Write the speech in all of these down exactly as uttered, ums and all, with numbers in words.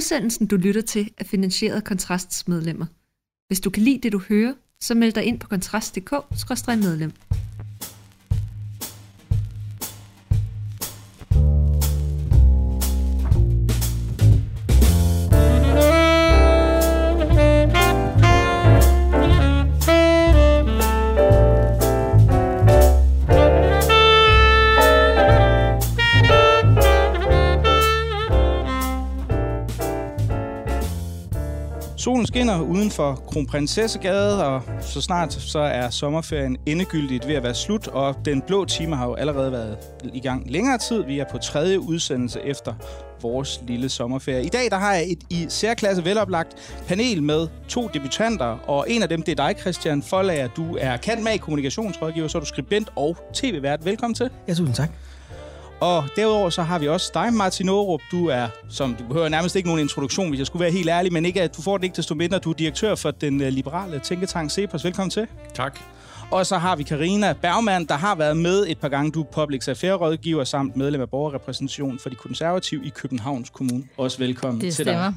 Udsendelsen, du lytter til, er finansieret af Kontrasts medlemmer. Hvis du kan lide det, du hører, så meld dig ind på kontrast punktum d k skråstreg medlem. Solen skinner uden for Kronprinsessegade, og så snart så er sommerferien endegyldigt ved at være slut, og den blå time har jo allerede været i gang længere tid. Vi er på tredje udsendelse efter vores lille sommerferie. I dag der har jeg et i særklasse veloplagt panel med to debutanter, og en af dem det er dig, Christian Foldager. Du er cand.mag. kommunikationsrådgiver, så er du skribent og tv-vært. Velkommen til. Ja, tusind tak. Og derudover så har vi også dig, Martin Aarup. Du er, som du behøver nærmest ikke nogen introduktion, hvis jeg skulle være helt ærlig, men ikke, at du får det ikke desto mindre. Du er direktør for den liberale tænketank CEPOS. Velkommen til. Tak. Og så har vi Karina Bergmann, der har været med et par gange. Du er public affairs-rådgiver samt medlem af borgerrepræsentation for de konservative i Københavns Kommune. Også velkommen det til dig.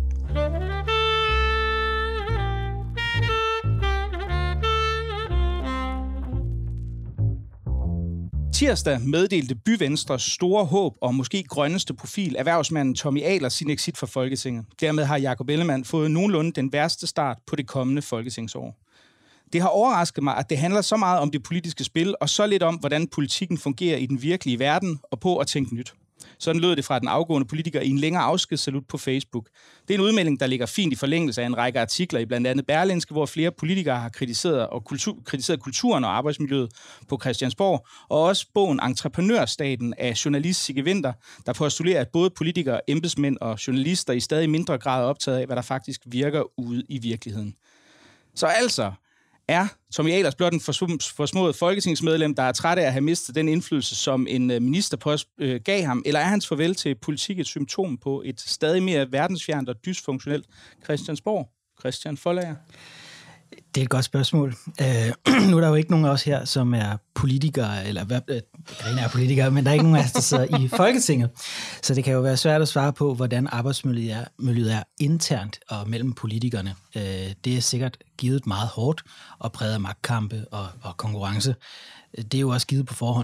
Tirsdag meddelte Byvenstres store håb og måske grønneste profil, erhvervsmanden Tommy Ahlers, sin exit fra Folketinget. Dermed har Jakob Ellemann fået nogenlunde den værste start på det kommende folketingsår. Det har overrasket mig, at det handler så meget om det politiske spil, og så lidt om, hvordan politikken fungerer i den virkelige verden, og på at tænke nyt. Sådan lød det fra den afgående politiker i en længere afskedssalut på Facebook. Det er en udmelding, der ligger fint i forlængelse af en række artikler i blandt andet Berlingske, hvor flere politikere har kritiseret, og kultur, kritiseret kulturen og arbejdsmiljøet på Christiansborg, og også bogen Entreprenørstaten af journalist Sigge Winther, der postulerer, at både politikere, embedsmænd og journalister i stadig mindre grad er optaget af, hvad der faktisk virker ude i virkeligheden. Så altså er Tommy Ahlers blot en forsmået folketingsmedlem, der er træt af at have mistet den indflydelse, som en ministerpost øh, gav ham, eller er hans farvel til politik et symptom på et stadig mere verdensfjernt og dysfunktionelt Christiansborg? Christian Foldager. Det er et godt spørgsmål. Uh, nu er der jo ikke nogen af os her, som er politikere, eller hvad, uh, Karina er politikere, men der er ikke nogen af os, der sidder i Folketinget. Så det kan jo være svært at svare på, hvordan arbejdsmiljøet er, miljøet er internt og mellem politikerne. Uh, det er sikkert givet meget hårdt og præget af magtkampe og, og konkurrence. Det er jo også givet på forhånd.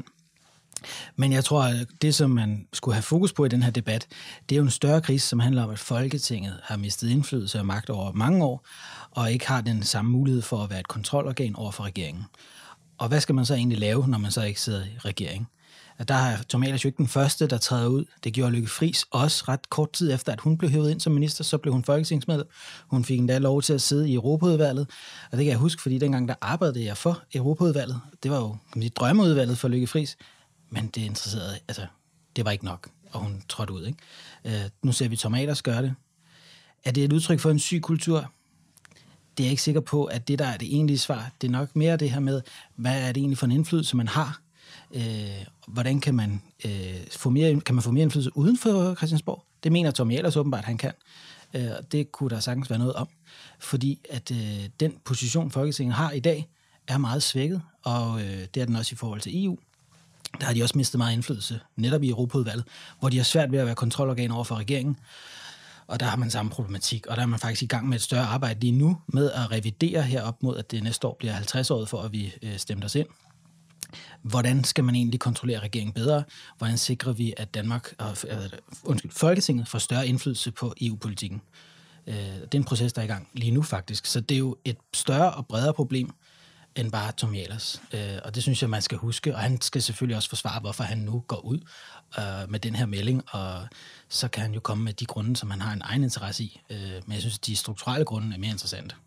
Men jeg tror, at det, som man skulle have fokus på i den her debat, det er jo en større krise, som handler om, at Folketinget har mistet indflydelse og magt over mange år, og ikke har den samme mulighed for at være et kontrolorgan over for regeringen. Og hvad skal man så egentlig lave, når man så ikke sidder i regering? Der har Tommy Ahlers jo ikke den første, der træder ud. Det gjorde Lykke Friis også ret kort tid efter, at hun blev hævet ind som minister, så blev hun folketingsmedlem. Hun fik endda lov til at sidde i Europaudvalget, og det kan jeg huske, fordi dengang der arbejdede jeg for Europaudvalget. Det var jo kan man sige, drømmeudvalget for Lykke Friis. Men det interesserede, altså, det var ikke nok, og hun trådte ud, ikke? Uh, nu ser vi Tommy Ahlers gøre det. Er det et udtryk for en syg kultur? Det er jeg ikke sikker på, at det, der er det egentlige svar, det er nok mere det her med, hvad er det egentlig for en indflydelse, man har? Uh, hvordan kan man, uh, få mere, kan man få mere indflydelse uden for Christiansborg? Det mener Tommy Ahlers åbenbart, han kan. Uh, det kunne der sagtens være noget om, fordi at uh, den position, Folketinget har i dag, er meget svækket, og uh, det er den også i forhold til E U. Der har de også mistet meget indflydelse, netop i Europaudvalget, hvor de har svært ved at være kontrolorgan over for regeringen. Og der har man samme problematik, og der er man faktisk i gang med et større arbejde lige nu med at revidere herop mod, at det næste år bliver halvtreds år for, at vi øh, stemte os ind. Hvordan skal man egentlig kontrollere regeringen bedre? Hvordan sikrer vi, at Danmark og øh, undskyld, Folketinget får større indflydelse på E U-politikken? Øh, det er en proces, der er i gang lige nu faktisk, så det er jo et større og bredere problem, end bare Tommy Ahlers. Øh, og det synes jeg, man skal huske. Og han skal selvfølgelig også forsvare, hvorfor han nu går ud øh, med den her melding. Og så kan han jo komme med de grunde, som han har en egen interesse i. Øh, men jeg synes, at de strukturelle grunde er mere interessante.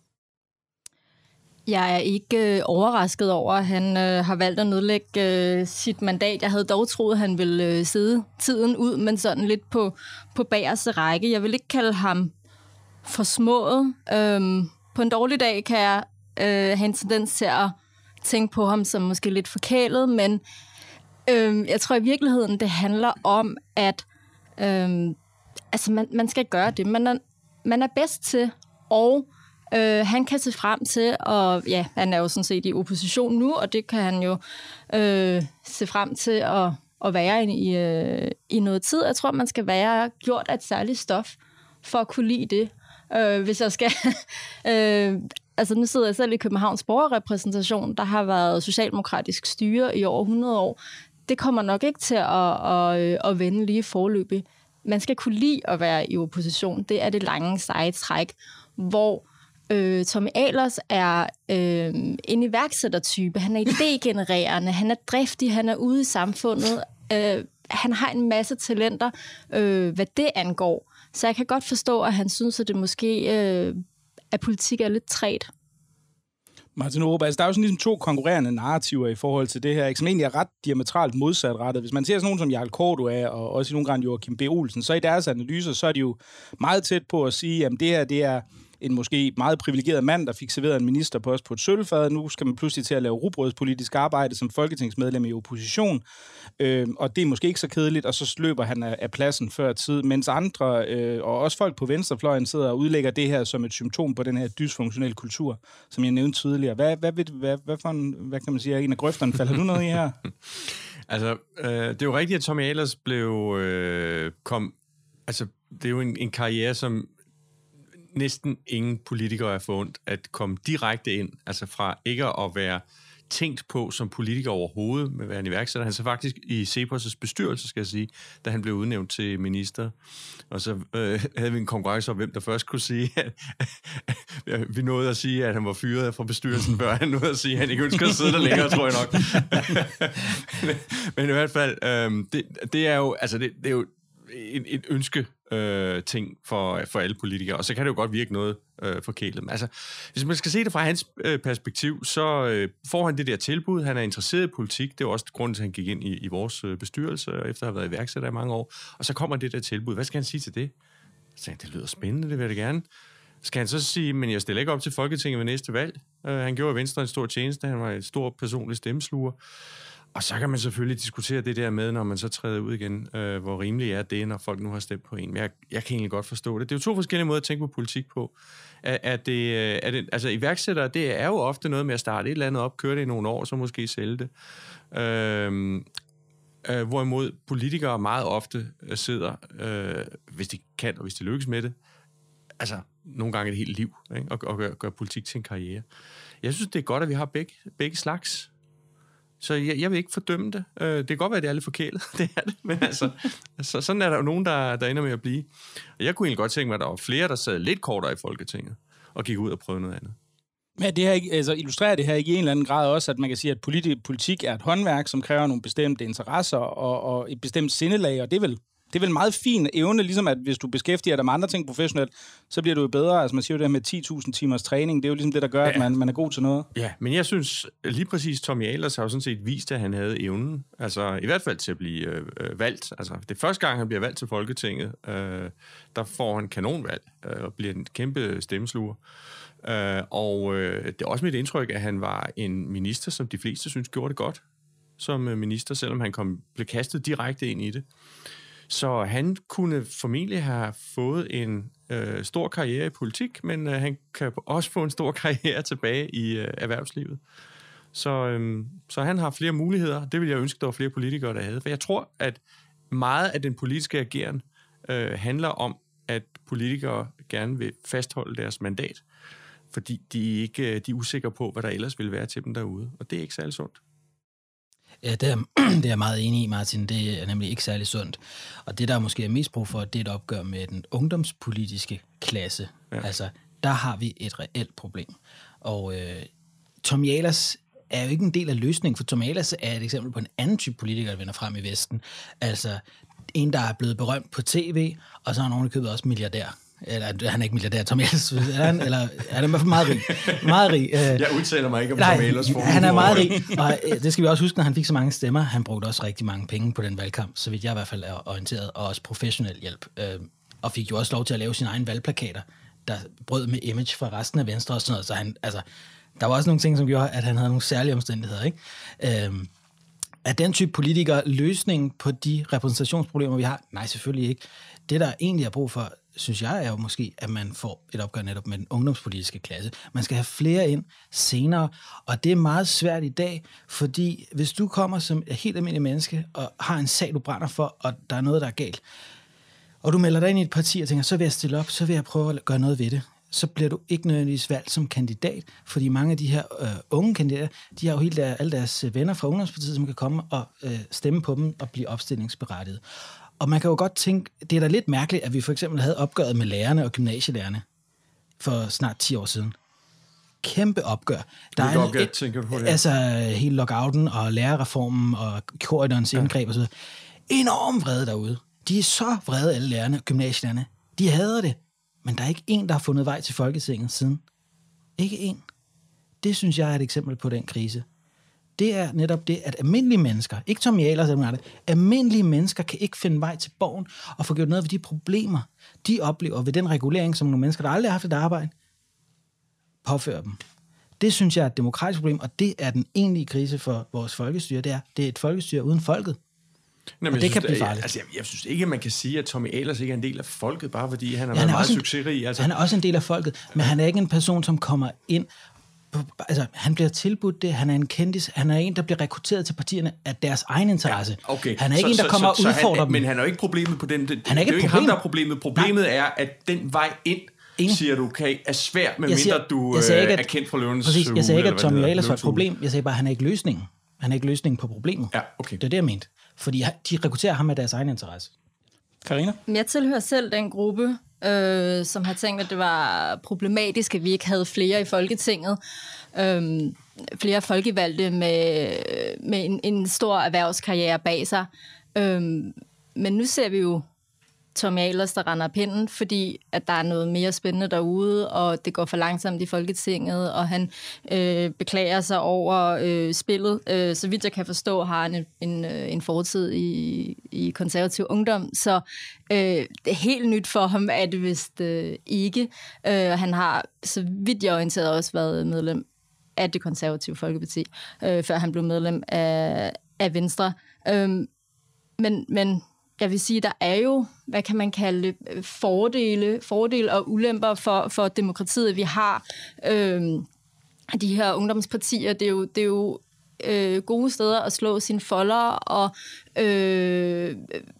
Jeg er ikke øh, overrasket over, at han øh, har valgt at nedlægge øh, sit mandat. Jeg havde dog troet, at han ville øh, sidde tiden ud, men sådan lidt på, på bagerste række. Jeg vil ikke kalde ham forsmået. Øh, på en dårlig dag kan jeg øh, have en tendens til at tænke på ham som måske lidt forkælet, men øh, jeg tror i virkeligheden, det handler om, at øh, altså man, man skal gøre det, man er, man er bedst til, og øh, han kan se frem til, og ja, han er jo sådan set i opposition nu, og det kan han jo øh, se frem til at, at være i, øh, i noget tid. Jeg tror, man skal være gjort af et særligt stof, for at kunne lide det. Øh, hvis jeg skal... øh, altså, nu sidder jeg selv i Københavns borgerrepræsentation, der har været socialdemokratisk styre i over hundrede år. Det kommer nok ikke til at, at, at vende lige forløbig. Man skal kunne lide at være i opposition. Det er det lange, seje træk, hvor øh, Tommy Ahlers er øh, en iværksættertype. Han er idégenererende, han er driftig, han er ude i samfundet. Øh, han har en masse talenter, øh, hvad det angår. Så jeg kan godt forstå, at han synes, at det måske øh, at politik er lidt træt. Martin Aarup, altså der er jo sådan ligesom to konkurrerende narrativer i forhold til det her, ikke, som egentlig er ret diametralt modsatrettet. Hvis man ser sådan nogen som Jarl Cordua og også i nogle gange Joachim B. Olsen, så i deres analyser, så er de jo meget tæt på at sige, at det her det er en måske meget privilegeret mand, der fik serveret en ministerpost på et sølvfad. Nu skal man pludselig til at lave rugbrødspolitisk arbejde som folketingsmedlem i opposition. Øh, og det er måske ikke så kedeligt, og så løber han af, af pladsen før tid. Mens andre, øh, og også folk på venstrefløjen, sidder og udlægger det her som et symptom på den her dysfunktionelle kultur, som jeg nævnte tidligere. Hvad, hvad, hvad, hvad, hvad, for en, hvad kan man sige, en af grøfterne falder du noget i her? Altså, øh, det er jo rigtigt, at Tommy Ahlers blev øh, kom... Altså, det er jo en, en karriere, som næsten ingen politikere er forundt at komme direkte ind, altså fra ikke at være tænkt på som politiker overhovedet med at være en iværksætter. Han så faktisk i Cepos' bestyrelse, skal jeg sige, da han blev udnævnt til minister. Og så øh, havde vi en konkurrence om, hvem der først kunne sige, at, at vi nåede at sige, at han var fyret fra bestyrelsen, før han nåede at sige, at han ikke ønsker at sidde der længere, tror jeg nok. men, men i hvert fald, øh, det, det er jo, altså det, det er jo et, et ønske øh, ting for, for alle politikere, og så kan det jo godt virke noget øh, forkælet. Men altså, hvis man skal se det fra hans øh, perspektiv, så øh, får han det der tilbud, han er interesseret i politik, det er også grunden til, at han gik ind i, i vores øh, bestyrelse, efter at have været iværksætter i mange år, og så kommer det der tilbud. Hvad skal han sige til det? Så tænkte, det lyder spændende, det vil jeg gerne. Skal han så sige, men jeg stiller ikke op til Folketinget ved næste valg? Øh, han gjorde Venstre en stor tjeneste, han var et stor personlig stemmesluger. Og så kan man selvfølgelig diskutere det der med, når man så træder ud igen, øh, hvor rimeligt er det, når folk nu har stemt på en. Men jeg, jeg kan egentlig godt forstå det. Det er jo to forskellige måder at tænke på politik på. Er, er det, er det, altså iværksættere, det er jo ofte noget med at starte et eller andet op, køre det i nogle år, så måske sælge det. Øh, øh, hvorimod politikere meget ofte sidder, øh, hvis de kan, og hvis de lykkes med det, altså nogle gange et helt liv, ikke? Og, og gør, gør politik til en karriere. Jeg synes, det er godt, at vi har begge, begge slags. Så jeg, jeg vil ikke fordømme det. Øh, det kan godt være, at det er lidt forkælet. Det er det. Men altså, så, sådan er der jo nogen, der, der ender med at blive. Og jeg kunne egentlig godt tænke mig, at der var flere, der sad lidt kortere i Folketinget og gik ud og prøvede noget andet. Men det her ikke, altså illustrerer det her ikke i en eller anden grad også, at man kan sige, at politi- politik er et håndværk, som kræver nogle bestemte interesser og, og et bestemt sindelag, og det er vel Det er vel en meget fin evne, ligesom at hvis du beskæftiger dig med andre ting professionelt, så bliver du jo bedre. Altså man siger jo det her med ti tusind timers træning, det er jo ligesom det, der gør, ja. at man, man er god til noget. Ja, men jeg synes lige præcis, Tommy Ahlers har jo sådan set vist, at han havde evnen. Altså i hvert fald til at blive øh, valgt. Altså det er første gang, han bliver valgt til Folketinget, øh, der får han kanonvalg øh, og bliver en kæmpe stemmesluger. Øh, og øh, det er også mit indtryk, at han var en minister, som de fleste synes gjorde det godt som minister, selvom han kom, blev kastet direkte ind i det. Så han kunne formentlig have fået en øh, stor karriere i politik, men øh, han kan også få en stor karriere tilbage i øh, erhvervslivet. Så, øh, så han har flere muligheder. Det vil jeg ønske, der var flere politikere, der havde. For jeg tror, at meget af den politiske ageren øh, handler om, at politikere gerne vil fastholde deres mandat, fordi de, ikke, de er usikre på, hvad der ellers vil være til dem derude. Og det er ikke særlig sundt. Ja, det er, det er jeg meget enig i, Martin. Det er nemlig ikke særlig sundt. Og det, der måske er mest brug for, det er et opgør med den ungdomspolitiske klasse. Ja. Altså, der har vi et reelt problem. Og øh, Tommy Ahlers er jo ikke en del af løsningen, for Tommy Ahlers er et eksempel på en anden type politiker, der vender frem i Vesten. Altså, en, der er blevet berømt på tv, og så er nogen, der køber også milliardær. Eller han er ikke milliardær, Tommy Ahlers, er han, eller er han meget rig? Meget rig. Jeg udtaler mig ikke om Tommy Ahlers. Han er meget rig, og det skal vi også huske, når han fik så mange stemmer. Han brugte også rigtig mange penge på den valgkamp, så vidt jeg i hvert fald er orienteret, og også professionel hjælp. Og fik jo også lov til at lave sine egne valgplakater, der brød med image fra resten af Venstre og sådan noget. Så han, altså, der var også nogle ting, som gjorde, at han havde nogle særlige omstændigheder, ikke? Øhm, er den type politiker løsningen på de repræsentationsproblemer, vi har? Nej, selvfølgelig ikke. Det, der egentlig er brug for, synes jeg, er jo måske, at man får et opgør netop med den ungdomspolitiske klasse. Man skal have flere ind senere, og det er meget svært i dag, fordi hvis du kommer som et helt almindeligt menneske og har en sag, du brænder for, og der er noget, der er galt, og du melder dig ind i et parti og tænker, så vil jeg stille op, så vil jeg prøve at gøre noget ved det, så bliver du ikke nødvendigvis valgt som kandidat, fordi mange af de her øh, unge kandidater, de har jo helt der, alle deres venner fra Ungdomspartiet, som kan komme og øh, stemme på dem og blive opstillingsberettiget. Og man kan jo godt tænke, det er da lidt mærkeligt, at vi for eksempel havde opgøret med lærerne og gymnasielærerne for snart ti år siden. Kæmpe opgør. Der er opgør, et, tænker du på det? Altså hele lockouten og lærerreformen og korridorens ja. indgreb og så videre. Enormt vrede derude. De er så vrede, alle lærerne og gymnasielærerne. De hader det. Men der er ikke en, der har fundet vej til Folketinget siden. Ikke en. Det synes jeg er et eksempel på den krise. Det er netop det, at almindelige mennesker, ikke Tommy Ahlers, det, almindelige mennesker kan ikke finde vej til borgen og få gjort noget ved de problemer, de oplever ved den regulering, som nogle mennesker, der aldrig har haft et arbejde, påfører dem. Det synes jeg er et demokratisk problem, og det er den egentlige krise for vores folkestyre. Det er, det er et folkestyre uden folket. Nå, det synes, kan blive farligt. Altså, jeg, jeg synes ikke, at man kan sige, at Tommy Ahlers ikke er en del af folket, bare fordi han har ja, været han meget en, succesrig. Altså. Han er også en del af folket, men han er ikke en person, som kommer ind. På, altså, han bliver tilbudt det, han er en kendis, han er en, der bliver rekrutteret til partierne af deres egen interesse. Ja, okay. Han er ikke så, en, der kommer så, så, og udfordrer han, dem. Men han er jo ikke problemet på den... Det, han er ikke, det er jo ikke ham, der er problemet. Problemet Nej. er, at den vej ind, Ingen. siger du, kan, er svær, medmindre du øh, ikke, at, er kendt fra løvens præcis, jeg sagde ikke, at Tommy Ahlers var et problem. problem. Jeg sagde bare, at han er ikke løsningen. Han er ikke løsningen på problemet. Ja, okay. Det er det, jeg mente. Fordi de rekrutterer ham af deres egen interesse. Karina? Jeg tilhører selv den gruppe, øh, som har tænkt, at det var problematisk, at vi ikke havde flere i Folketinget. Øh, flere folkevalgte med, med en, en stor erhvervskarriere bag sig. Øh, men nu ser vi jo Tommy Ahlers, der render pinden, fordi at der er noget mere spændende derude, og det går for langsomt i Folketinget, og han øh, beklager sig over øh, spillet. Øh, så vidt jeg kan forstå, har han en, en, en fortid i, i konservativ ungdom, så øh, det er helt nyt for ham, at det vist øh, ikke. Øh, han har, så vidt jeg orienteret, også været medlem af det konservative Folkeparti, øh, før han blev medlem af, af Venstre. Øh, men, men jeg vil sige, der er jo, hvad kan man kalde det, fordele, fordele og ulemper for, for demokratiet. Vi har øh, de her ungdomspartier, det er jo, det er jo øh, gode steder at slå sine folder og øh,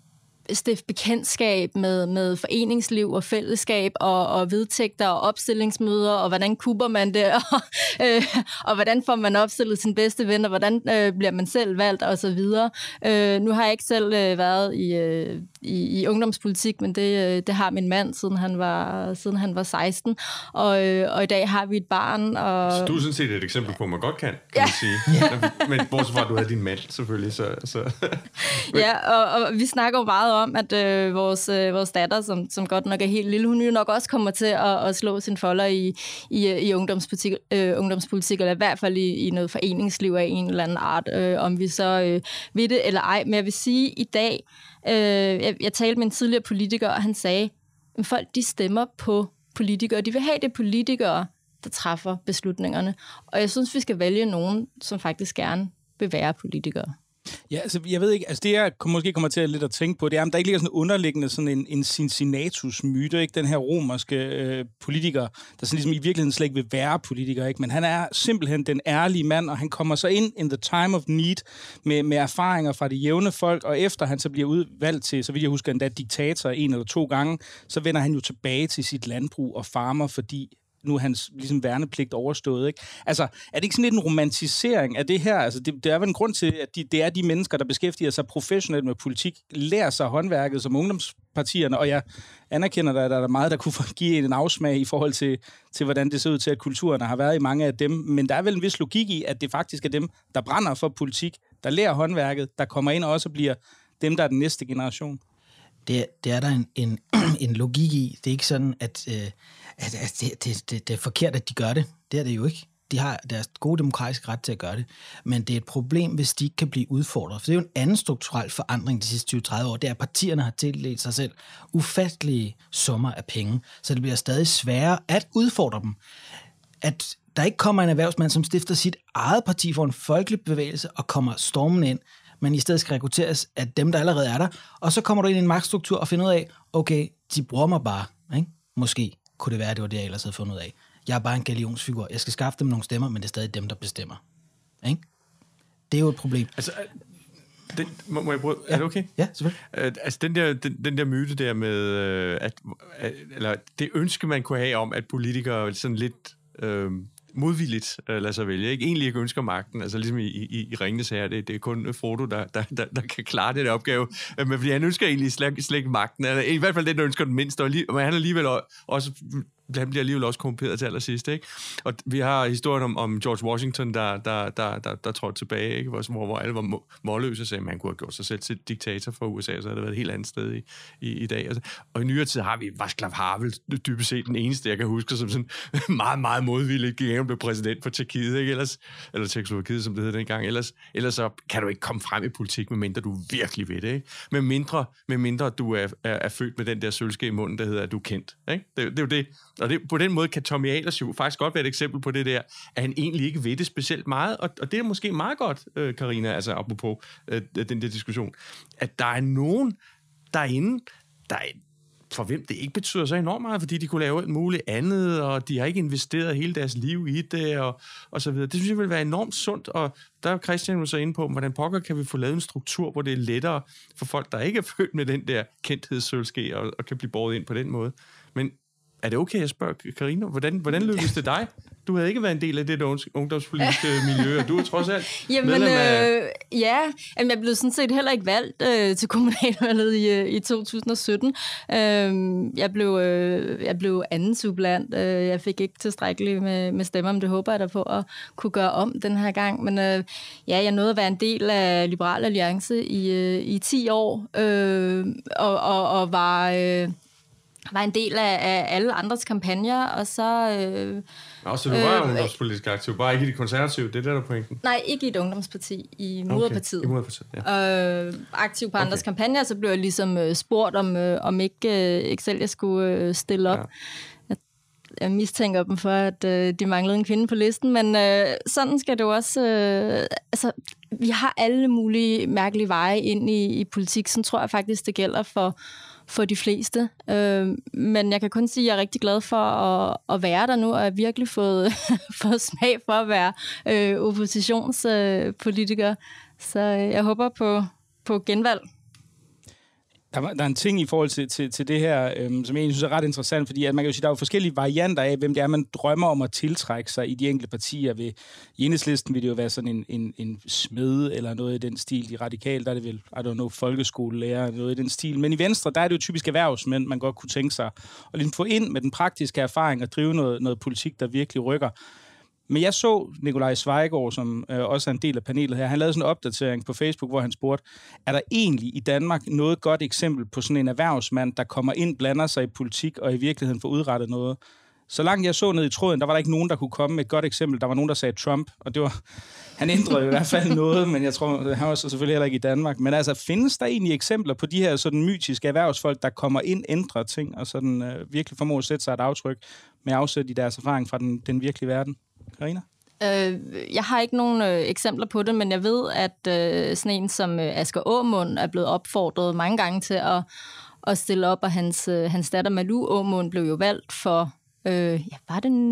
stifte bekendtskab med, med foreningsliv og fællesskab og, og vedtægter og opstillingsmøder, og hvordan kubber man det, og, øh, og hvordan får man opstillet sin bedste ven, og hvordan øh, bliver man selv valgt, og så videre. Øh, nu har jeg ikke selv øh, været i, øh, i, i ungdomspolitik, men det, øh, det har min mand, siden han var, siden han var seksten, og, øh, og i dag har vi et barn. Og... Så du er sådan set et eksempel på, at man godt kan, kan ja. man sige. Ja. Men bortset fra, at du har din mand, selvfølgelig. Så, så. Ja, og, og vi snakker jo meget om, at øh, vores, øh, vores datter, som, som godt nok er helt lille, hun jo nok også kommer til at, at slå sin folder i, i, i ungdomspolitik, øh, ungdomspolitik, eller i hvert fald i, i noget foreningsliv af en eller anden art, øh, om vi så øh, ved det eller ej. Men jeg vil sige, i dag, øh, jeg, jeg talte med en tidligere politiker, og han sagde, at folk de stemmer på politikere. De vil have det politikere, der træffer beslutningerne. Og jeg synes, vi skal vælge nogen, som faktisk gerne vil være politikere. Ja, altså, jeg ved ikke, altså det jeg måske kommer til at lidt at tænke på, det er, om der ikke ligger sådan underliggende sådan en, en Cincinnatus-myte, ikke? Den her romerske øh, politiker, der sådan ligesom i virkeligheden slet ikke vil være politiker, ikke? Men han er simpelthen den ærlige mand, og han kommer så ind in the time of need med, med erfaringer fra de jævne folk, og efter han så bliver udvalgt til, så vidt jeg husker endda diktator en eller to gange, så vender han jo tilbage til sit landbrug og farmer, fordi nu er hans ligesom værnepligt overstået, ikke? Altså, er det ikke sådan lidt en romantisering af det her? Altså, det, det er vel en grund til, at de, det er de mennesker, der beskæftiger sig professionelt med politik, lærer sig håndværket som ungdomspartierne, og jeg anerkender, at der er meget, der kunne give en afsmag i forhold til, til, hvordan det ser ud til, at kulturerne har været i mange af dem, men der er vel en vis logik i, at det faktisk er dem, der brænder for politik, der lærer håndværket, der kommer ind og også bliver dem, der er den næste generation. Det, det er der en, en, en logik i. Det er ikke sådan, at, øh, at, at det, det, det, det er forkert, at de gør det. Det er det jo ikke. De har deres gode demokratiske ret til at gøre det. Men det er et problem, hvis de ikke kan blive udfordret. For det er jo en anden strukturel forandring de sidste tyve til tredive år. Det er, at partierne har tildelt sig selv ufattelige summer af penge. Så det bliver stadig sværere at udfordre dem. At der ikke kommer en erhvervsmand, som stifter sit eget parti for en folkelig bevægelse og kommer stormen ind, men i stedet skal rekrutteres af dem, der allerede er der. Og så kommer du ind i en magtstruktur og finder ud af, okay, de bruger mig bare. Ikke? Måske kunne det være, at det var det, jeg ellers havde fundet ud af. Jeg er bare en galionsfigur. Jeg skal skaffe dem nogle stemmer, men det er stadig dem, der bestemmer. Ikke? Det er jo et problem. Altså, Den, må, må jeg prøve? Ja. Er det okay? Ja, selvfølgelig. Uh, altså, den der, den, den der myte der med, uh, at, at, eller det ønske, man kunne have om, at politikere sådan lidt uh, modvilligt uh, lader sig vælge, ikke? Egentlig ikke ønsker magten, altså ligesom i, i, i Ringenes Herre, det, det er kun Frodo, der, der, der, der kan klare den opgave, uh, men fordi han ønsker egentlig slet, slet ikke magten, eller i hvert fald den, der ønsker den mindst, og men han er alligevel også... han bliver alligevel også korrumperet til allersidst, ikke? Og vi har historien om, om George Washington, der, der, der, der, der trådte tilbage, ikke? Hvor, hvor alle var målløse og sagde, at man kunne have gjort sig selv til diktator for U S A, så havde det været et helt andet sted i, i, i dag. Altså, og i nyere tid har vi Václav Havel, dybest set den eneste, jeg kan huske, som sådan meget, meget modvilligt gik og blev præsident for Tjekkiet, ikke? Ellers, eller Tjekkoslovakiet, som det hed dengang. Ellers, ellers så kan du ikke komme frem i politik, medmindre du virkelig ved det, ikke? Med mindre, med mindre du er, er, er født med den der sølvske i munden, der hedder, at du er kendt, ikke? Det, det er jo det. Og det, på den måde kan Tommy Ahlers jo faktisk godt være et eksempel på det der, at han egentlig ikke ved det specielt meget, og, og det er måske meget godt, øh, Carina, altså apropos øh, den der diskussion, at der er nogen derinde, der er, for hvem det ikke betyder så enormt meget, fordi de kunne lave alt muligt andet, og de har ikke investeret hele deres liv i det, og, og så videre. Det synes jeg vil være enormt sundt, og der er Christian jo så inde på, hvordan pokker kan vi få lavet en struktur, hvor det er lettere for folk, der ikke er født med den der kendthedssølvske, og, og kan blive båret ind på den måde. Men er det okay, jeg spørger, Carina? Hvordan, hvordan lykkedes det dig? Du havde ikke været en del af det ungdomspolitiske miljø, og du er trods alt Jamen, medlem af... Øh, ja, Jamen, jeg blev sådan set heller ikke valgt øh, til kommunalvalget i, i to tusind og sytten. Øh, jeg, blev, øh, jeg blev anden suppleant. Øh, jeg fik ikke tilstrækkeligt med, med stemmer, men det håber jeg da på at kunne gøre om den her gang. Men øh, ja, jeg nåede at være en del af Liberal Alliance i, øh, i ti år, øh, og, og, og var... Øh, var en del af, af alle andres kampagner, og så... Øh, Nå, så du var øh, ungdomspolitisk aktiv, bare ikke i de konservative, det er der, der pointen? Nej, ikke i et ungdomsparti, i Moderpartiet. Okay, i Moderpartiet, ja. Øh, aktiv på okay. andres kampagner, så blev jeg ligesom øh, spurgt, om, øh, om ikke, øh, ikke selv jeg skulle øh, stille op. Ja. Jeg, jeg mistænker dem for, at øh, de manglede en kvinde på listen, men øh, sådan skal det jo også... Øh, altså, vi har alle mulige mærkelige veje ind i, i politik, så tror jeg faktisk, det gælder for... for de fleste. Øh, men jeg kan kun sige, at jeg er rigtig glad for at, at være der nu, og jeg har virkelig fået, fået smag for at være øh, oppositionspolitiker. Øh, Så jeg håber på, på genvalg. Der, var, der er en ting i forhold til, til, til det her, øhm, som jeg egentlig synes er ret interessant, fordi at man kan jo sige, der er jo forskellige varianter af, hvem det er, man drømmer om at tiltrække sig i de enkelte partier. Ved, I Enhedslisten vil det jo være sådan en, en, en smed eller noget i den stil. De radikale, der er det vel, I don't know, folkeskolelærer, noget i den stil. Men i Venstre, der er det jo typisk erhvervsmænd, man godt kunne tænke sig at ligesom få ind med den praktiske erfaring og drive noget, noget politik, der virkelig rykker. Men jeg så Nikolaj Sveigaard, som øh, også er en del af panelet her, han lavede sådan en opdatering på Facebook, hvor han spurgte, er der egentlig i Danmark noget godt eksempel på sådan en erhvervsmand, der kommer ind, blander sig i politik og i virkeligheden får udrettet noget? Så langt jeg så ned i tråden, der var der ikke nogen, der kunne komme med et godt eksempel. Der var nogen, der sagde Trump, og det var, han ændrede i hvert fald noget, men jeg tror, han var så selvfølgelig heller ikke i Danmark. Men altså, findes der egentlig eksempler på de her sådan mytiske erhvervsfolk, der kommer ind, ændrer ting, og sådan øh, virkelig formår at sætte sig et aftryk med afsæt i deres erfaring fra den, den virkelige verden? Carina? Øh, jeg har ikke nogen øh, eksempler på det, men jeg ved, at øh, sådan en som øh, Asger Aamund er blevet opfordret mange gange til at, at stille op, og hans, øh, hans datter Malou Aamund blev jo valgt for, øh, ja, var det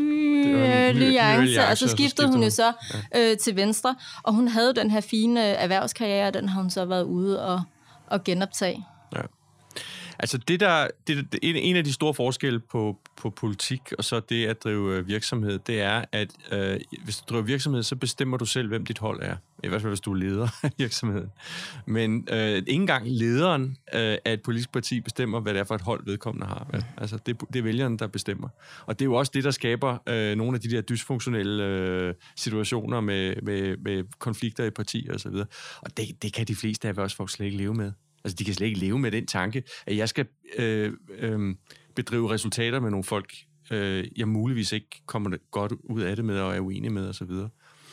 nye alliance, og så skiftede hun jo så øh, til Venstre, og hun havde den her fine erhvervskarriere, og den har hun så været ude og, og genoptage. Ja. Altså det der, det, det, en af de store forskelle på, på politik og så det at drive virksomhed, det er, at øh, hvis du driver virksomhed, så bestemmer du selv, hvem dit hold er. I hvert fald, hvis du er leder af virksomheden. Men øh, ikke engang lederen øh, af et politisk parti bestemmer, hvad det er for et hold, vedkommende har. Vel? Altså det, det er vælgerne, der bestemmer. Og det er jo også det, der skaber øh, nogle af de der dysfunktionelle øh, situationer med, med, med konflikter i partier og så videre. Og det, det kan de fleste af os folk slet ikke leve med. Altså, de kan slet ikke leve med den tanke, at jeg skal øh, øh, bedrive resultater med nogle folk, øh, jeg muligvis ikke kommer godt ud af det med, og er uenig med, og så videre.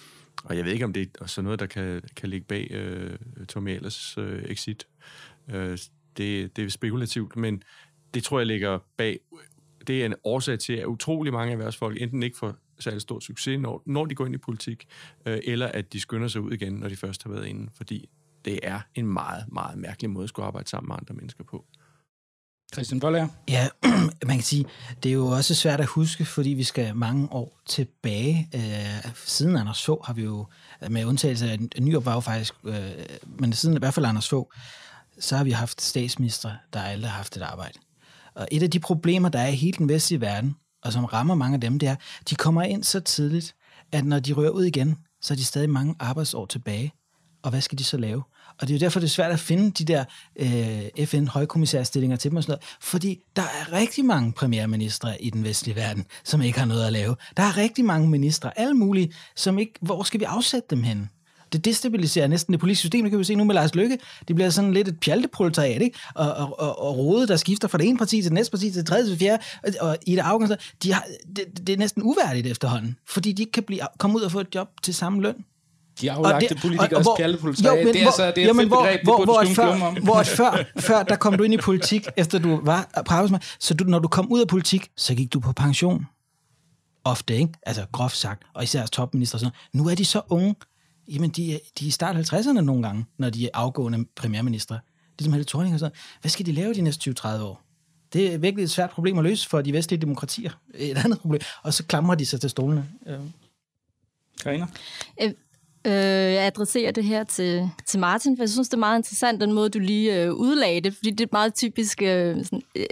Og jeg ved ikke, om det er sådan noget, der kan, kan ligge bag øh, Tommy Ahlers øh, exit. Øh, det, det er spekulativt, men det tror jeg ligger bag. Det er en årsag til, at utrolig mange erhvervsfolk enten ikke får særlig stor succes, når, når de går ind i politik, øh, eller at de skynder sig ud igen, når de først har været inde, fordi det er en meget, meget mærkelig måde at skulle arbejde sammen med andre mennesker på. Christian Vollager? Ja, man kan sige, det er jo også svært at huske, fordi vi skal mange år tilbage. Øh, siden Anders Fogh har vi jo, med undtagelse af Nyrup var jo faktisk, øh, men siden i hvert fald Anders Fogh, så har vi haft statsminister, der aldrig har haft et arbejde. Og et af de problemer, der er i hele den vestlige verden, og som rammer mange af dem, det er, de kommer ind så tidligt, at når de rører ud igen, så er de stadig mange arbejdsår tilbage. Og hvad skal de så lave? Og det er jo derfor, det er svært at finde de der øh, F N-højkommissærstillinger til dem og sådan noget, fordi der er rigtig mange premierministre i den vestlige verden, som ikke har noget at lave. Der er rigtig mange ministre, alle mulige, som ikke, hvor skal vi afsætte dem hen? Det destabiliserer næsten det politiske system. Det kan vi se nu med Lars Løkke. Det bliver sådan lidt et pjalteproletariat, ikke? Og, og, og, og Rode, der skifter fra det ene parti til det næste parti, til det tredje til det fjerde, og, og i det afgangse, de har, det, det er næsten uværdigt efterhånden, fordi de ikke kan blive, komme ud og få et job til samme løn. De aflagte politikers pjalteproletariat, det er så det er et fedt begreb, det burde du skrive om. Hvor før, før, der kom du ind i politik, efter du var på arbejdsmarkedet, så du, når du kom ud af politik, så gik du på pension. Ofte, ikke? Altså groft sagt, og især topminister og sådan noget. Nu er de så unge, jamen de, de er i start halvtredserne nogle gange, når de er afgående premierminister. Ligesom Helle Thorning og sådan. Hvad skal de lave de næste tyve til tredive år? Det er virkelig et svært problem at løse for de vestlige demokratier. Et andet problem. Og så klamrer de sig til stolene. Karina? Øh, øh, jeg adresserer det her til, til Martin, for jeg synes, det er meget interessant, den måde, du lige øh, udlagde det, fordi det er et meget typisk øh, sådan, øh,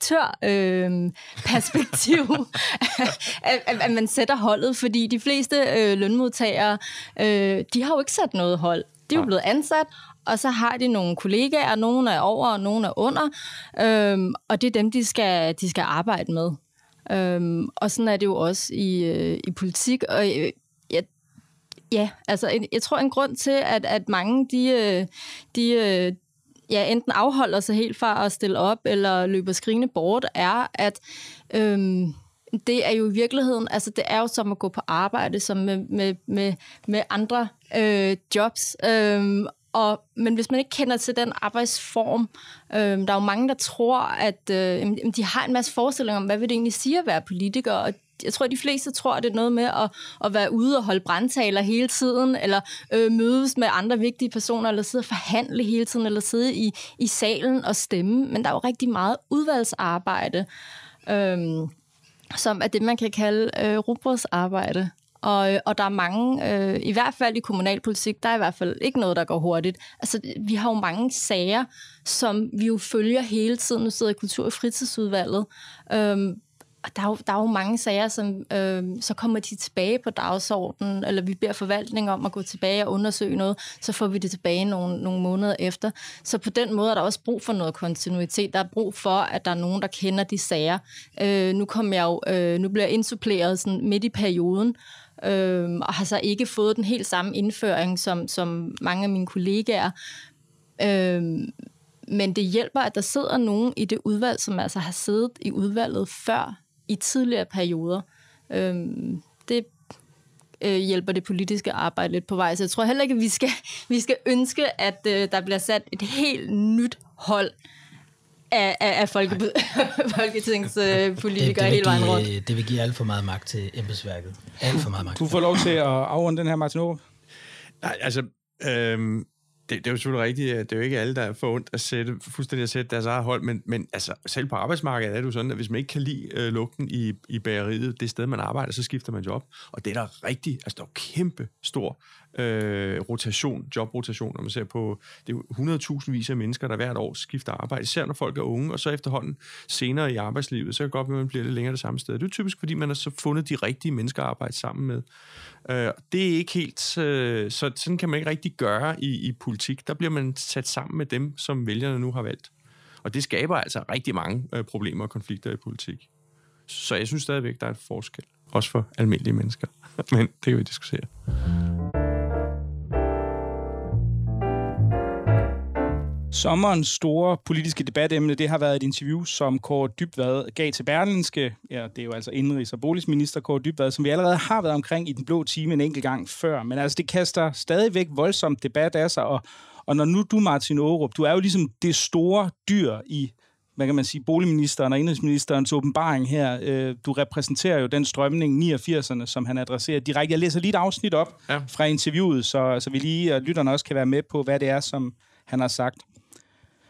diktør-perspektiv, øh, at, at, at man sætter holdet, fordi de fleste øh, lønmodtagere, øh, de har jo ikke sat noget hold. De er jo blevet ansat, og så har de nogle kollegaer, nogle er over, og nogle er under, øhm, og det er dem, de skal, de skal arbejde med. Øhm, og sådan er det jo også i, øh, i politik, og øh, ja, ja, altså jeg, jeg tror en grund til, at, at mange de, øh, de øh, ja, enten afholder sig helt fra at stille op, eller løber skrigende bort, er, at øhm, det er jo i virkeligheden, altså det er jo som at gå på arbejde, som med, med, med, med andre øh, jobs, øhm, Og, men hvis man ikke kender til den arbejdsform, øh, der er jo mange, der tror, at øh, de har en masse forestillinger om, hvad vil det egentlig sige at være politiker, og jeg tror, at de fleste tror, at det er noget med at, at være ude og holde brandtaler hele tiden, eller øh, mødes med andre vigtige personer, eller sidde og forhandle hele tiden, eller sidde i, i salen og stemme. Men der er jo rigtig meget udvalgsarbejde, øh, som er det, man kan kalde øh, rugbrødsarbejde. Og, og der er mange, øh, i hvert fald i kommunalpolitik, der er i hvert fald ikke noget, der går hurtigt. Altså, vi har jo mange sager, som vi jo følger hele tiden. Nu sidder i Kultur- og Fritidsudvalget. Øhm, og der er, jo, der er jo mange sager, som øh, så kommer de tilbage på dagsordenen, eller vi beder forvaltningen om at gå tilbage og undersøge noget, så får vi det tilbage nogle, nogle måneder efter. Så på den måde er der også brug for noget kontinuitet. Der er brug for, at der er nogen, der kender de sager. Øh, nu, kom jeg jo, øh, nu bliver jeg indsuppleret sådan midt i perioden, Øhm, og har så ikke fået den helt samme indføring som, som mange af mine kollegaer. Øhm, men det hjælper, at der sidder nogen i det udvalg, som altså har siddet i udvalget før i tidligere perioder. Øhm, det øh, hjælper det politiske arbejde lidt på vej. Så jeg tror heller ikke, at vi skal, vi skal ønske, at øh, der bliver sat et helt nyt hold af, af, af folke, folketingspolitikere hele vejen rundt. Det vil give alt for meget magt til embedsværket. Alt for meget magt. Du får lov til at afrunde den her, Martin Aarup. Nej, altså, øhm, det, det er jo selvfølgelig rigtigt, at det er jo ikke alle, der er for ondt at sætte, fuldstændig at sætte deres eget hold, men, men altså, selv på arbejdsmarkedet er det jo sådan, at hvis man ikke kan lide øh, lugten i, i bageriet, det sted, man arbejder, så skifter man job. Og det er der rigtig, altså der er kæmpe stor øh, rotation, jobrotation, når man ser på, det er jo hundredtusindvis af mennesker, der hvert år skifter arbejde, især når folk er unge, og så efterhånden senere i arbejdslivet, så kan det godt være, at man bliver lidt længere det samme sted. Det er typisk, fordi man har så fundet de rigtige mennesker at arbejde sammen med. Øh, det er ikke helt, øh, så sådan kan man ikke rigtig gøre i, i politik. Der bliver man sat sammen med dem, som vælgerne nu har valgt. Og det skaber altså rigtig mange øh, problemer og konflikter i politik. Så jeg synes stadigvæk, der er et forskel. Også for almindelige mennesker. Men det kan vi diskutere. Sommerens store politiske debatemne, det har været et interview, som Kaare Dybvad gav til Berlingske. Ja, det er jo altså indrigs- og boligminister Kaare Dybvad, som vi allerede har været omkring i Den Blå Time en enkelt gang før. Men altså, det kaster stadigvæk voldsom debat af sig, og, og når nu du, Martin Aarup, du er jo ligesom det store dyr i, hvad kan man sige, boligministeren og indrigsministerens åbenbaring her. Du repræsenterer jo den strømning niogfirserne, som han adresserer direkte. Jeg læser lige et afsnit op ja. fra interviewet, så, så vi lige, og lytterne også kan være med på, hvad det er, som han har sagt.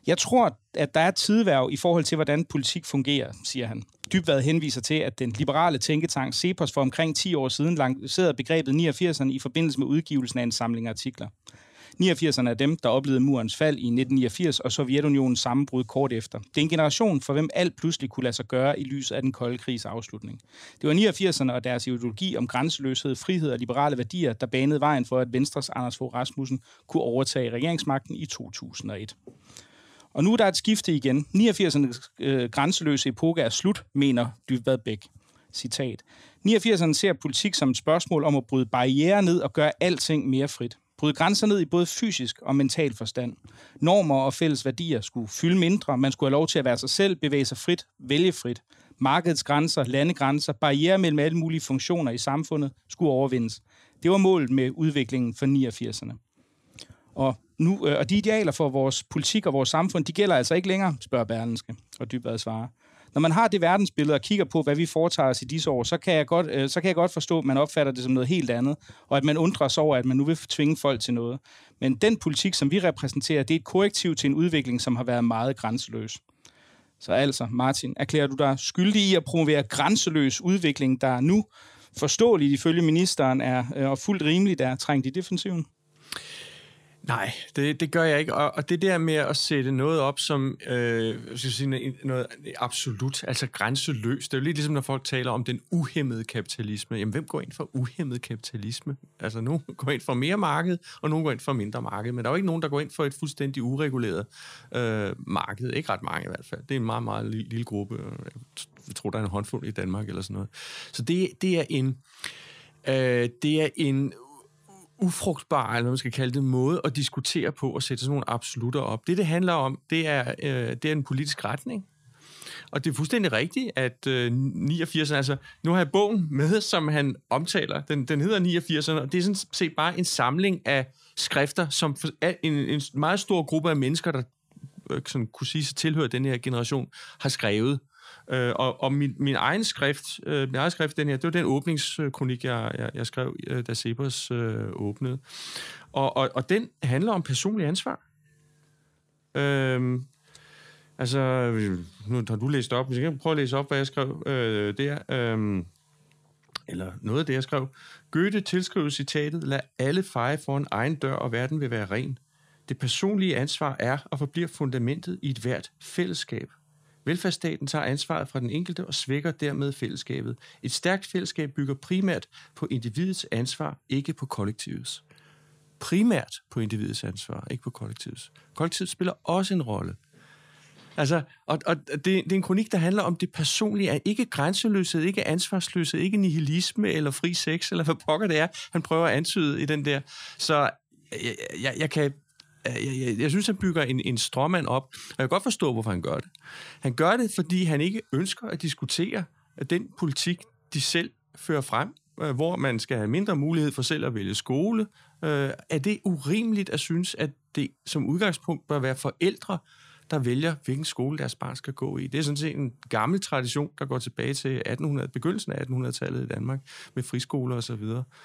Jeg tror, at der er tidværv i forhold til, hvordan politik fungerer, siger han. Dybvad henviser til, at den liberale tænketank CEPOS for omkring ti år siden lancerede begrebet niogfirserne i forbindelse med udgivelsen af en samling artikler. niogfirserne er dem, der oplevede murens fald i nitten niogfirs og Sovjetunionens sammenbrud kort efter. Det er en generation, for hvem alt pludselig kunne lade sig gøre i lyset af den kolde krigs afslutning. Det var niogfirserne og deres ideologi om grænseløshed, frihed og liberale værdier, der banede vejen for, at Venstres Anders Fogh Rasmussen kunne overtage regeringsmagten i to tusind og et. Og nu er der et skifte igen. niogfirsernes øh, grænseløse epoke er slut, mener Dybvad Bæk. Citat. niogfirserne ser politik som et spørgsmål om at bryde barrierer ned og gøre alting mere frit. Bryde grænser ned i både fysisk og mental forstand. Normer og fælles værdier skulle fylde mindre. Man skulle have lov til at være sig selv, bevæge sig frit, vælge frit. Markedets grænser, landegrænser, barrierer mellem alle mulige funktioner i samfundet skulle overvindes. Det var målet med udviklingen for niogfirserne. Og, nu, øh, og de idealer for vores politik og vores samfund, de gælder altså ikke længere, spørger Berlingske, og Dybvad svarer. Når man har det verdensbillede og kigger på, hvad vi foretager os i disse år, så kan jeg godt, øh, så kan jeg godt forstå, at man opfatter det som noget helt andet, og at man undrer sig over, at man nu vil tvinge folk til noget. Men den politik, som vi repræsenterer, det er et korrektiv til en udvikling, som har været meget grænseløs. Så altså, Martin, erklærer du dig skyldig i at promovere grænseløs udvikling, der nu forståeligt ifølge ministeren er øh, og fuldt rimeligt er trængt i defensiven? Nej, det, det gør jeg ikke. Og, og det der med at sætte noget op som øh, skal sige, noget absolut, altså grænseløst, det er jo lidt ligesom, når folk taler om den uhæmmede kapitalisme. Jamen, hvem går ind for uhæmmet kapitalisme? Altså, nogen går ind for mere marked, og nogen går ind for mindre marked. Men der er jo ikke nogen, der går ind for et fuldstændig ureguleret øh, marked. Ikke ret mange i hvert fald. Det er en meget, meget lille, lille gruppe. Jeg tror, der er en håndfuld i Danmark eller sådan noget. Så det, det er en... Øh, det er en ufrugtbar, eller hvad man skal kalde det, måde at diskutere på og sætte sådan nogle absolutter op. Det, det handler om, det er, øh, det er en politisk retning. Og det er fuldstændig rigtigt, at øh, niogfirserne, altså, nu har jeg bogen med, som han omtaler, den, den hedder niogfirserne, og det er sådan set bare en samling af skrifter, som en, en meget stor gruppe af mennesker, der øh, sådan, kunne sige sig tilhører den her generation, har skrevet. Øh, og og min, min egen skrift, øh, min egen skrift, den her, det var den åbningskronik, jeg, jeg, jeg skrev, da CEPOS øh, åbnede. Og, og, og den handler om personlig ansvar. Øh, altså, nu har du læst op, hvis jeg kan prøve at læse op, hvad jeg skrev øh, der. Øh, eller noget af det, jeg skrev. Goethe tilskriver citatet, lad alle feje for en egen dør, og verden vil være ren. Det personlige ansvar er og forbliver fundamentet i et hvert fællesskab. Velfærdsstaten tager ansvaret fra den enkelte og svækker dermed fællesskabet. Et stærkt fællesskab bygger primært på individets ansvar, ikke på kollektivets. Primært på individets ansvar, ikke på kollektivets. Kollektivet spiller også en rolle. Altså, og, og det, det er en kronik, der handler om det personlige, ikke grænseløshed, ikke ansvarsløshed, ikke nihilisme eller fri sex, eller hvad pokker det er, han prøver at antyde i den der. Så jeg, jeg, jeg kan... Jeg, jeg, jeg synes, han bygger en, en stråmand op, og jeg kan godt forstå, hvorfor han gør det. Han gør det, fordi han ikke ønsker at diskutere den politik, de selv fører frem, hvor man skal have mindre mulighed for selv at vælge skole. Er det urimeligt at synes, at det som udgangspunkt bør være forældre, der vælger, hvilken skole deres barn skal gå i? Det er sådan set en gammel tradition, der går tilbage til attenhundrede, begyndelsen af attenhundredetallet i Danmark, med friskoler osv.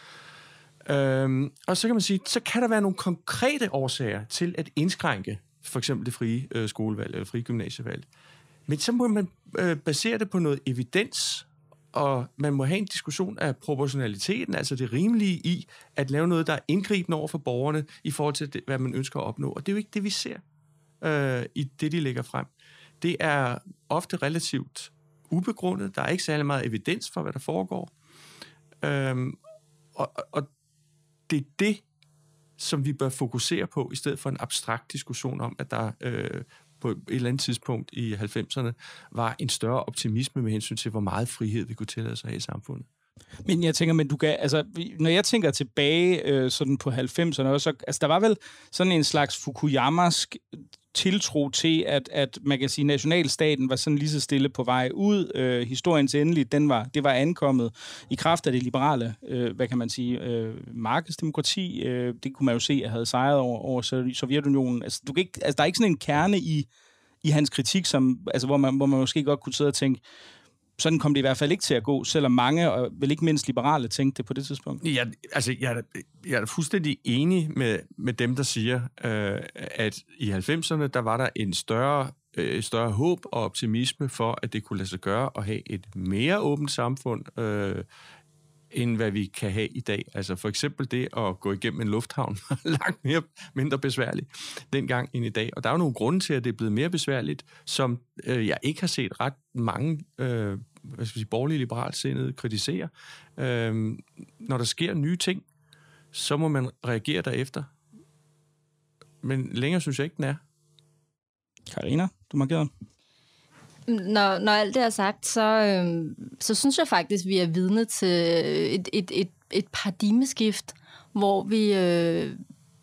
Øhm, og så kan man sige, så kan der være nogle konkrete årsager til at indskrænke for eksempel det frie øh, skolevalg eller frie gymnasievalg. Men så må man øh, basere det på noget evidens, og man må have en diskussion af proportionaliteten, altså det rimelige i at lave noget, der er indgribende over for borgerne i forhold til det, hvad man ønsker at opnå. Og det er jo ikke det, vi ser øh, i det, de lægger frem. Det er ofte relativt ubegrundet. Der er ikke særlig meget evidens for, hvad der foregår. Øhm, og, og det er det, som vi bør fokusere på, i stedet for en abstrakt diskussion om, at der øh, på et eller andet tidspunkt i halvfemserne var en større optimisme med hensyn til, hvor meget frihed vi kunne tillade sig af i samfundet. Men jeg tænker, men du kan, altså, når jeg tænker tilbage øh, sådan på halvfemserne, så, altså, der var vel sådan en slags Fukuyamask tiltro til, at, at man kan sige, nationalstaten var sådan lige så stille på vej ud. Øh, historiens endeligt, den var, det var ankommet i kraft af det liberale, øh, hvad kan man sige, øh, markedsdemokrati. Øh, det kunne man jo se, at havde sejret over, over Sovjetunionen. Altså, du kan ikke, altså, der er ikke sådan en kerne i, i hans kritik, som, altså, hvor, man, hvor man måske godt kunne sidde og tænke, sådan kom det i hvert fald ikke til at gå, selvom mange, og vel ikke mindst liberale, tænkte det på det tidspunkt. Ja, altså, jeg er, jeg er fuldstændig enig med, med dem, der siger, øh, at i halvfemserne, der var der en større, øh, større håb og optimisme for, at det kunne lade sig gøre at have et mere åbent samfund, øh, end hvad vi kan have i dag. Altså for eksempel det at gå igennem en lufthavn langt mere, mindre besværligt dengang end i dag. Og der er jo nogle grunde til, at det er blevet mere besværligt, som øh, jeg ikke har set ret mange øh, hvad skal vi sige, borgerlige liberalsindede kritisere. Øh, når der sker nye ting, så må man reagere derefter. Men længere synes jeg ikke, den er. Karina, du markerede. Når, når alt det er sagt, så, øh, så synes jeg faktisk, vi er vidne til et, et, et, et paradigmeskift, hvor vi, øh,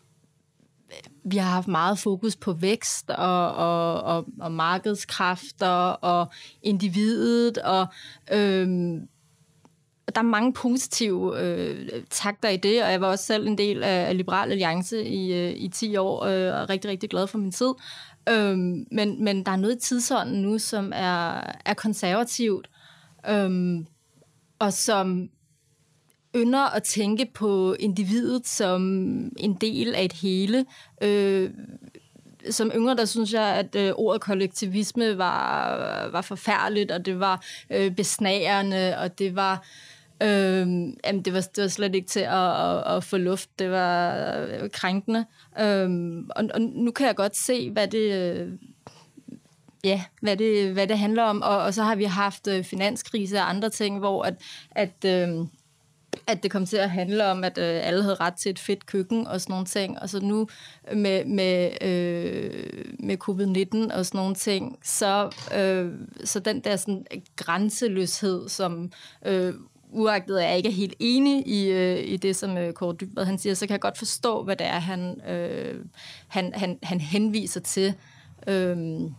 vi har haft meget fokus på vækst og, og, og, og markedskræfter og individet, og øh, der er mange positive øh, takter i det, og jeg var også selv en del af Liberal Alliance i, øh, i ti år, øh, og er rigtig, rigtig glad for min tid. Øhm, men, men der er noget i tidsånden nu, som er, er konservativt, øhm, og som ynder at tænke på individet som en del af et hele. Øh, som yngre, der synes jeg, at øh, ordet kollektivisme var, var forfærdeligt, og det var øh, besnærende, og det var... Øhm, jamen det var, det var slet ikke til at, at, at få luft. Det var øh, krænkende. Øhm, og, og nu kan jeg godt se, hvad det, øh, ja, hvad det, hvad det handler om. Og, og så har vi haft øh, finanskrise og andre ting, hvor at, at, øh, at det kom til at handle om, at øh, alle havde ret til et fedt køkken og sådan nogle ting. Og så nu med, med, øh, med covid nitten og sådan nogle ting, så, øh, så den der sådan, grænseløshed, som... Øh, uagtet at jeg ikke er helt enig i, øh, i det, som øh, Kaare Dybvad han siger, så kan jeg godt forstå, hvad det er, han, øh, han, han, han henviser til. Øh,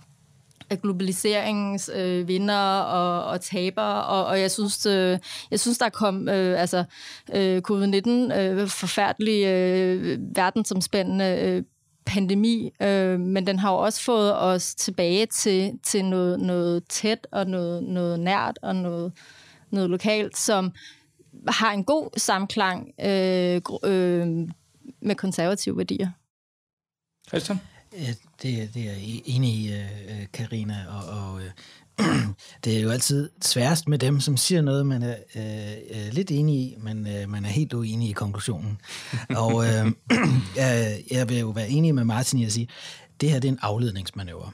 af globaliseringens øh, vinder og, og tabere, og, og jeg synes, øh, jeg synes, der kom øh, altså, øh, covid nitten, øh, forfærdelig øh, verdensomspændende øh, pandemi, øh, men den har jo også fået os tilbage til, til noget, noget tæt og noget, noget nært og noget noget lokalt, som har en god samklang øh, øh, med konservative værdier. Christian? Ja, det, det er jeg enig i, Karina, og, og øh, det er jo altid sværest med dem, som siger noget, man er øh, lidt enig i, men øh, man er helt uenig i konklusionen. Og øh, jeg, jeg vil jo være enig med Martin i at sige, det her det er en afledningsmanøvre.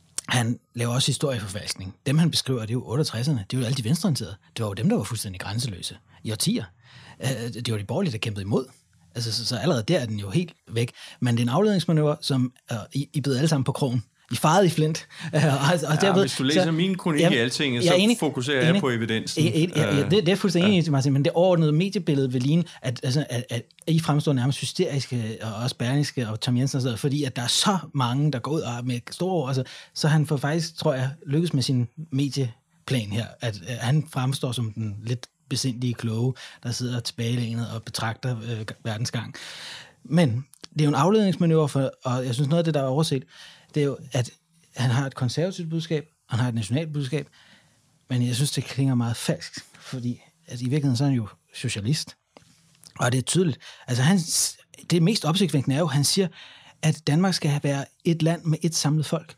Han laver også historieforfalskning. Dem, han beskriver, det er jo otteogtresserne. Det er jo alle de venstreorienterede. Det var jo dem, der var fuldstændig grænseløse i årtier. Det var de borgerlige, der kæmpede imod. Altså, så, så allerede der er den jo helt væk. Men det er en afledningsmanøvre, som uh, I, I bed alle sammen på krogen. I farede i flint. Uh, og, og ja, derved, hvis du læser så, min kronik ja, i Altinget, så enig, fokuserer enig, jeg på evidensen. Ja, ja, det, det er fuldstændig enig, Martin, men det overordnede mediebillede vil ligne, at, altså, at, at I fremstår nærmest hysteriske, og også Berlingske og Tom Jensen, og så, fordi at der er så mange, der går ud og med store ord, altså, så han får faktisk, tror jeg, lykkes med sin medieplan her, at, at han fremstår som den lidt besindige kloge, der sidder tilbagelænet og betragter øh, verdensgang. Men det er jo en afledningsmanøvre, for, og jeg synes noget af det, der er overset, det er jo, at han har et konservativt budskab, og han har et nationalt budskab, men jeg synes, det klinger meget falsk, fordi at i virkeligheden så er han jo socialist. Og det er tydeligt. Altså han, det mest opsigtsvækkende er jo, at han siger, at Danmark skal være et land med et samlet folk.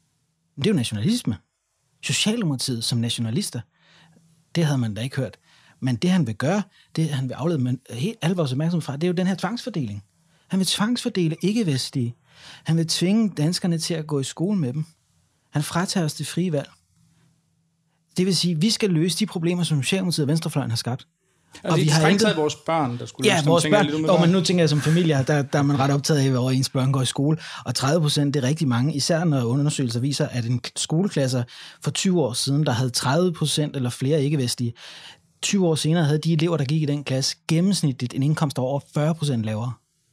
Men det er jo nationalisme. Socialdemokratiet som nationalister, det havde man da ikke hørt. Men det han vil gøre, det han vil aflede med helt alle vores opmærksomhed fra, det er jo den her tvangsfordeling. Han vil tvangsfordele ikke-vestlige. Han vil tvinge danskerne til at gå i skole med dem. Han fratager os det frie valg. Det vil sige, at vi skal løse de problemer, som Socialdemokratiet og Venstrefløjen har skabt. Og, og vi har ikke vores børn, der skulle ja, løse dem. Vores børn. Lidt og men nu tænker jeg som familie, der, der er man ret optaget af, hvor ens børn går i skole. Og tredive procent, det er rigtig mange, især når undersøgelser viser, at en skoleklasse for tyve år siden, der havde tredive procent eller flere ikke-vestlige, tyve år senere havde de elever, der gik i den klasse, gennemsnitligt en indkomst der over fyrre procent lavere.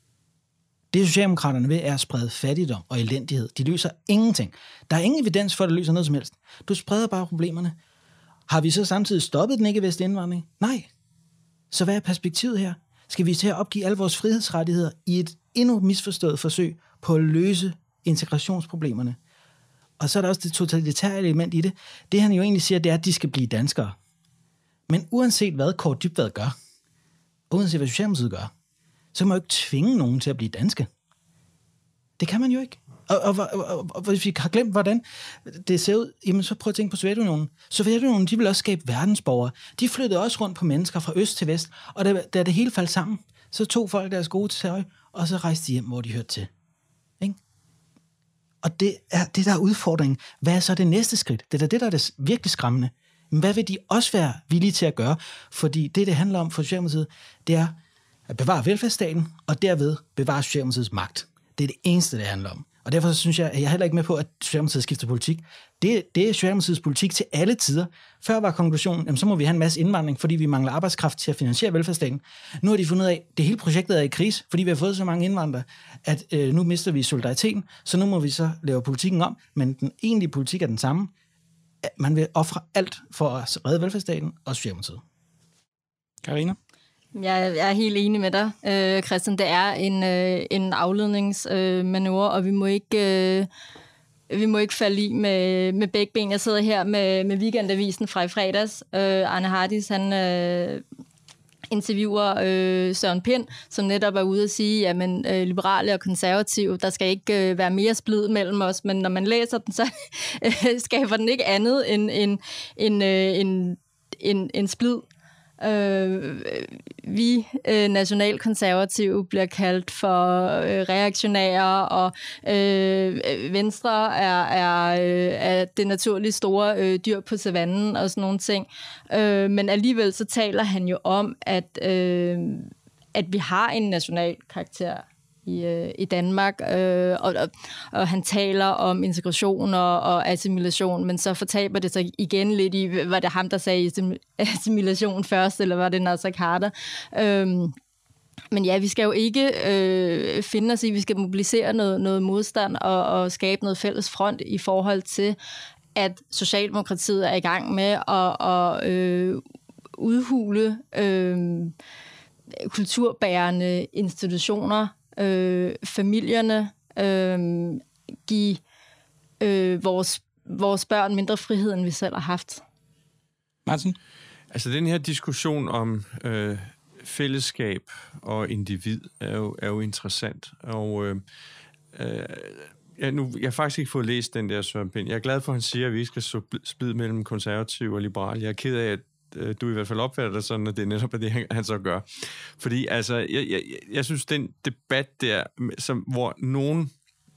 Det Socialdemokraterne vil, er at sprede fattigdom og elendighed. De løser ingenting. Der er ingen evidens for, at det løser noget som helst. Du spreder bare problemerne. Har vi så samtidig stoppet den ikke-vestlige indvandring? Nej. Så hvad er perspektivet her? Skal vi til at opgive alle vores frihedsrettigheder i et endnu misforstået forsøg på at løse integrationsproblemerne? Og så er der også det totalitære element i det. Det han jo egentlig siger, det er, at de skal blive danskere. Men uanset hvad Kaare Dybvad gør, uanset hvad Socialdemokratiet gør, så kan man jo ikke tvinge nogen til at blive danske. Det kan man jo ikke. Og, og, og, og, og hvis vi har glemt, hvordan det ser ud, jamen så prøv at tænke på Sovjetunionen. Sovjetunionen, de vil også skabe verdensborgere. De flyttede også rundt på mennesker fra øst til vest, og da, da det hele faldt sammen, så tog folk deres gode tøj, og så rejste de hjem, hvor de hørte til. Ikke? Og det er det, der er udfordringen. Hvad er så det næste skridt? Det er det, der er det virkelig skræmmende. Men hvad vil de også være villige til at gøre? Fordi det, det handler om for Socialdemokratiet, det er at bevare velfærdsstaten, og derved bevare Socialdemokratiets magt. Det er det eneste, det handler om. Og derfor synes jeg, at jeg er heller ikke med på, at Socialdemokratiet skifter politik. Det, det er Socialdemokratiets politik til alle tider. Før var konklusionen, jamen, så må vi have en masse indvandring, fordi vi mangler arbejdskraft til at finansiere velfærdsstaten. Nu har de fundet ud af, at det hele projektet er i krise, fordi vi har fået så mange indvandrere, at øh, nu mister vi solidariteten, så nu må vi så lave politikken om, men den egentlige politik er den samme. Man vil ofre alt for at redde velfærdsstaten og Socialdemokratiet. Carina? Jeg, jeg er helt enig med dig, øh, Christian. Det er en, øh, en afledningsmanøvre, øh, og vi må ikke... Øh, Vi må ikke falde i med, med begge ben. Jeg sidder her med, med Weekendavisen fra i fredags. Øh, Arne Hardis, han øh, interviewer øh, Søren Pind, som netop er ude at sige, at øh, liberale og konservative, der skal ikke øh, være mere splid mellem os, men når man læser den, så øh, skaber den ikke andet end en, en, øh, en, en, en splid. Øh, vi øh, nationalkonservative bliver kaldt for øh, reaktionære, og øh, Venstre er, er, øh, er det naturlige store øh, dyr på savannen og sådan nogle ting. Øh, men alligevel så taler han jo om, at, øh, at vi har en national karakter i, øh, i Danmark, øh, og, og, og han taler om integration og, og assimilation, men så fortaber det sig igen lidt i, var det ham, der sagde assimilation først, eller var det Naser Khader? Øhm, men ja, vi skal jo ikke øh, finde os i, vi skal mobilisere noget, noget modstand og, og skabe noget fælles front i forhold til, at Socialdemokratiet er i gang med at, at øh, udhule øh, kulturbærende institutioner, Øh, familierne, øh, give øh, vores, vores børn mindre frihed, end vi selv har haft. Martin? Altså den her diskussion om øh, fællesskab og individ er jo, er jo interessant. Og øh, øh, jeg, nu, jeg har faktisk ikke fået læst den der Søren Pind. Jeg er glad for, at han siger, at vi ikke skal så splid mellem konservativ og liberal. Jeg er ked af, at du i hvert fald opfatter det sådan, at det er netop det, han så gør. Fordi altså, jeg, jeg, jeg synes, den debat der, som, hvor nogen...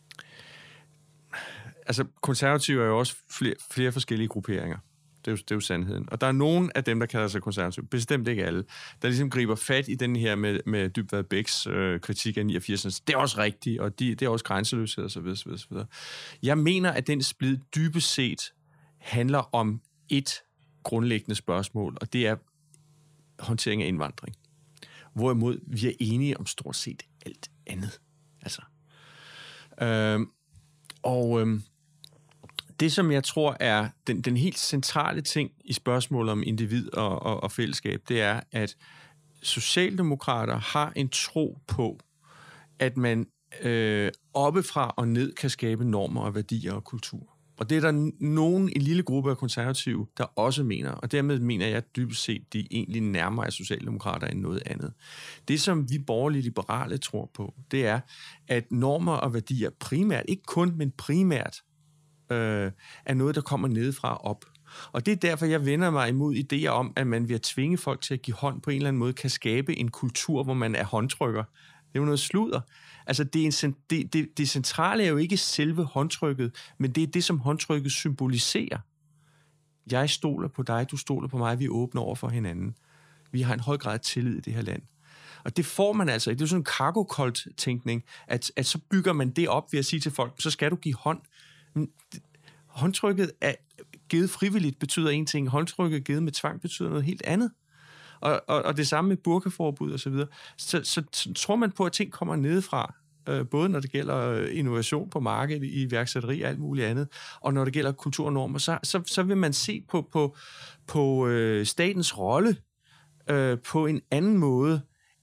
Altså, konservative er jo også flere, flere forskellige grupperinger. Det er, jo, det er jo sandheden. Og der er nogen af dem, der kalder sig konservative, bestemt ikke alle, der ligesom griber fat i den her med, med Dybvad Bæks øh, kritik af niogfirs. Det er også rigtigt, og de, det er også grænseløshed og så videre, så videre. Jeg mener, at den splid dybest set handler om et grundlæggende spørgsmål, og det er håndtering af indvandring. Hvorimod vi er enige om stort set alt andet. Altså. Øhm, og øhm, det, som jeg tror er den, den helt centrale ting i spørgsmålet om individ og, og, og fællesskab, det er, at socialdemokrater har en tro på, at man øh, oppefra og ned kan skabe normer og værdier og kultur. Og det er der nogen, en lille gruppe af konservative, der også mener, og dermed mener jeg dybest set, de egentlig nærmere af socialdemokrater end noget andet. Det, som vi borgerlige liberale tror på, det er, at normer og værdier primært, ikke kun, men primært, øh, er noget, der kommer nedefra op. Og det er derfor, jeg vender mig imod idéer om, at man ved at tvinge folk til at give hånd på en eller anden måde, kan skabe en kultur, hvor man er håndtrykker. Det er jo noget sludder. Altså, det, er en, det, det, det centrale er jo ikke selve håndtrykket, men det er det, som håndtrykket symboliserer. Jeg stoler på dig, du stoler på mig, vi er åbne over for hinanden. Vi har en høj grad af tillid i det her land. Og det får man altså. Det er jo sådan en cargo-cult-tænkning, at, at så bygger man det op ved at sige til folk, så skal du give hånd. Men håndtrykket er givet frivilligt, betyder en ting. Håndtrykket givet med tvang betyder noget helt andet. Og, og, og det samme med burkaforbud og så videre. Så, så, så tror man på, at ting kommer nedefra, øh, både når det gælder innovation på markedet, i iværksætteri og alt muligt andet, og når det gælder kulturnormer, så, så, så vil man se på, på, på øh, statens rolle øh, på en anden måde,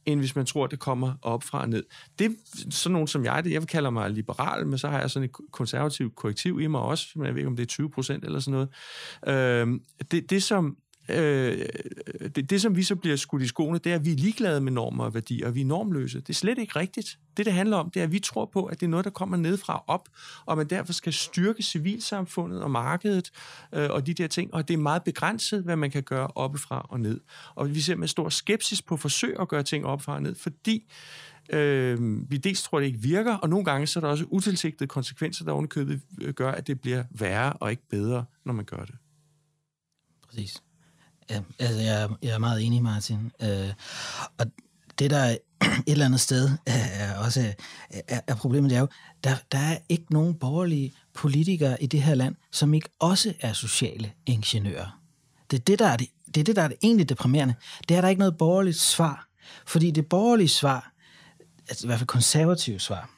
end hvis man tror, det kommer op fra og ned. Det er sådan nogen som jeg, det jeg vil kalde mig liberal, men så har jeg sådan et konservativt korrektiv i mig også, men jeg ved ikke, om det er tyve procent eller sådan noget. Øh, det, det som Øh, det, det, som vi så bliver skudt i skoene, det er, at vi er ligeglade med normer og værdier, og vi er normløse. Det er slet ikke rigtigt. Det, det handler om, det er, at vi tror på, at det er noget, der kommer nedefra op, og man derfor skal styrke civilsamfundet og markedet øh, og de der ting, og det er meget begrænset, hvad man kan gøre oppefra og ned. Og vi ser med stor skepsis på forsøg at gøre ting oppefra og ned, fordi øh, vi dels tror, det ikke virker, og nogle gange så er der også utilsigtede konsekvenser, der ovenikøbet gør, at det bliver værre og ikke bedre, når man gør det. Præcis. Ja, altså jeg, jeg er meget enig, Martin. Øh, og det, der et eller andet sted er også er, er problemet, det er jo, der, der er ikke nogen borgerlige politikere i det her land, som ikke også er sociale ingeniører. Det er det, der er det, det, er det, der er det egentlig deprimerende. Det er der ikke noget borgerligt svar. Fordi det borgerlige svar, altså i hvert fald konservative svar,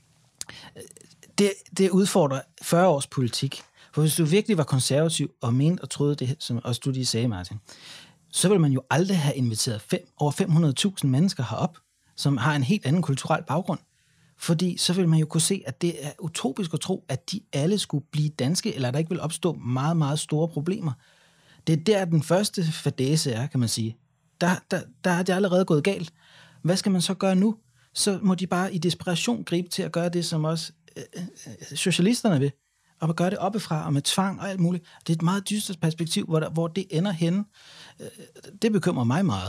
det, det udfordrer fyrre års politik. For hvis du virkelig var konservativ og mente og troede det, som også du lige sagde, Martin, så ville man jo aldrig have inviteret fem, over fem hundrede tusind mennesker herop, som har en helt anden kulturel baggrund. Fordi så vil man jo kunne se, at det er utopisk at tro, at de alle skulle blive danske, eller der ikke vil opstå meget, meget store problemer. Det er der, den første fadæse er, kan man sige. Der, der, der er det allerede gået galt. Hvad skal man så gøre nu? Så må de bare i desperation gribe til at gøre det, som også øh, socialisterne vil. Og at gøre det oppefra og med tvang og alt muligt. Det er et meget dystert perspektiv, hvor, der, hvor det ender henne. Det bekymrer mig meget.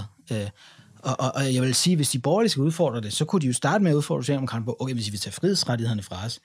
Og, og, og jeg vil sige, hvis de borgerlige skal udfordre det, så kunne de jo starte med at udfordre Socialdemokraterne på, okay, hvis vi tager frihedsrettighederne fra os,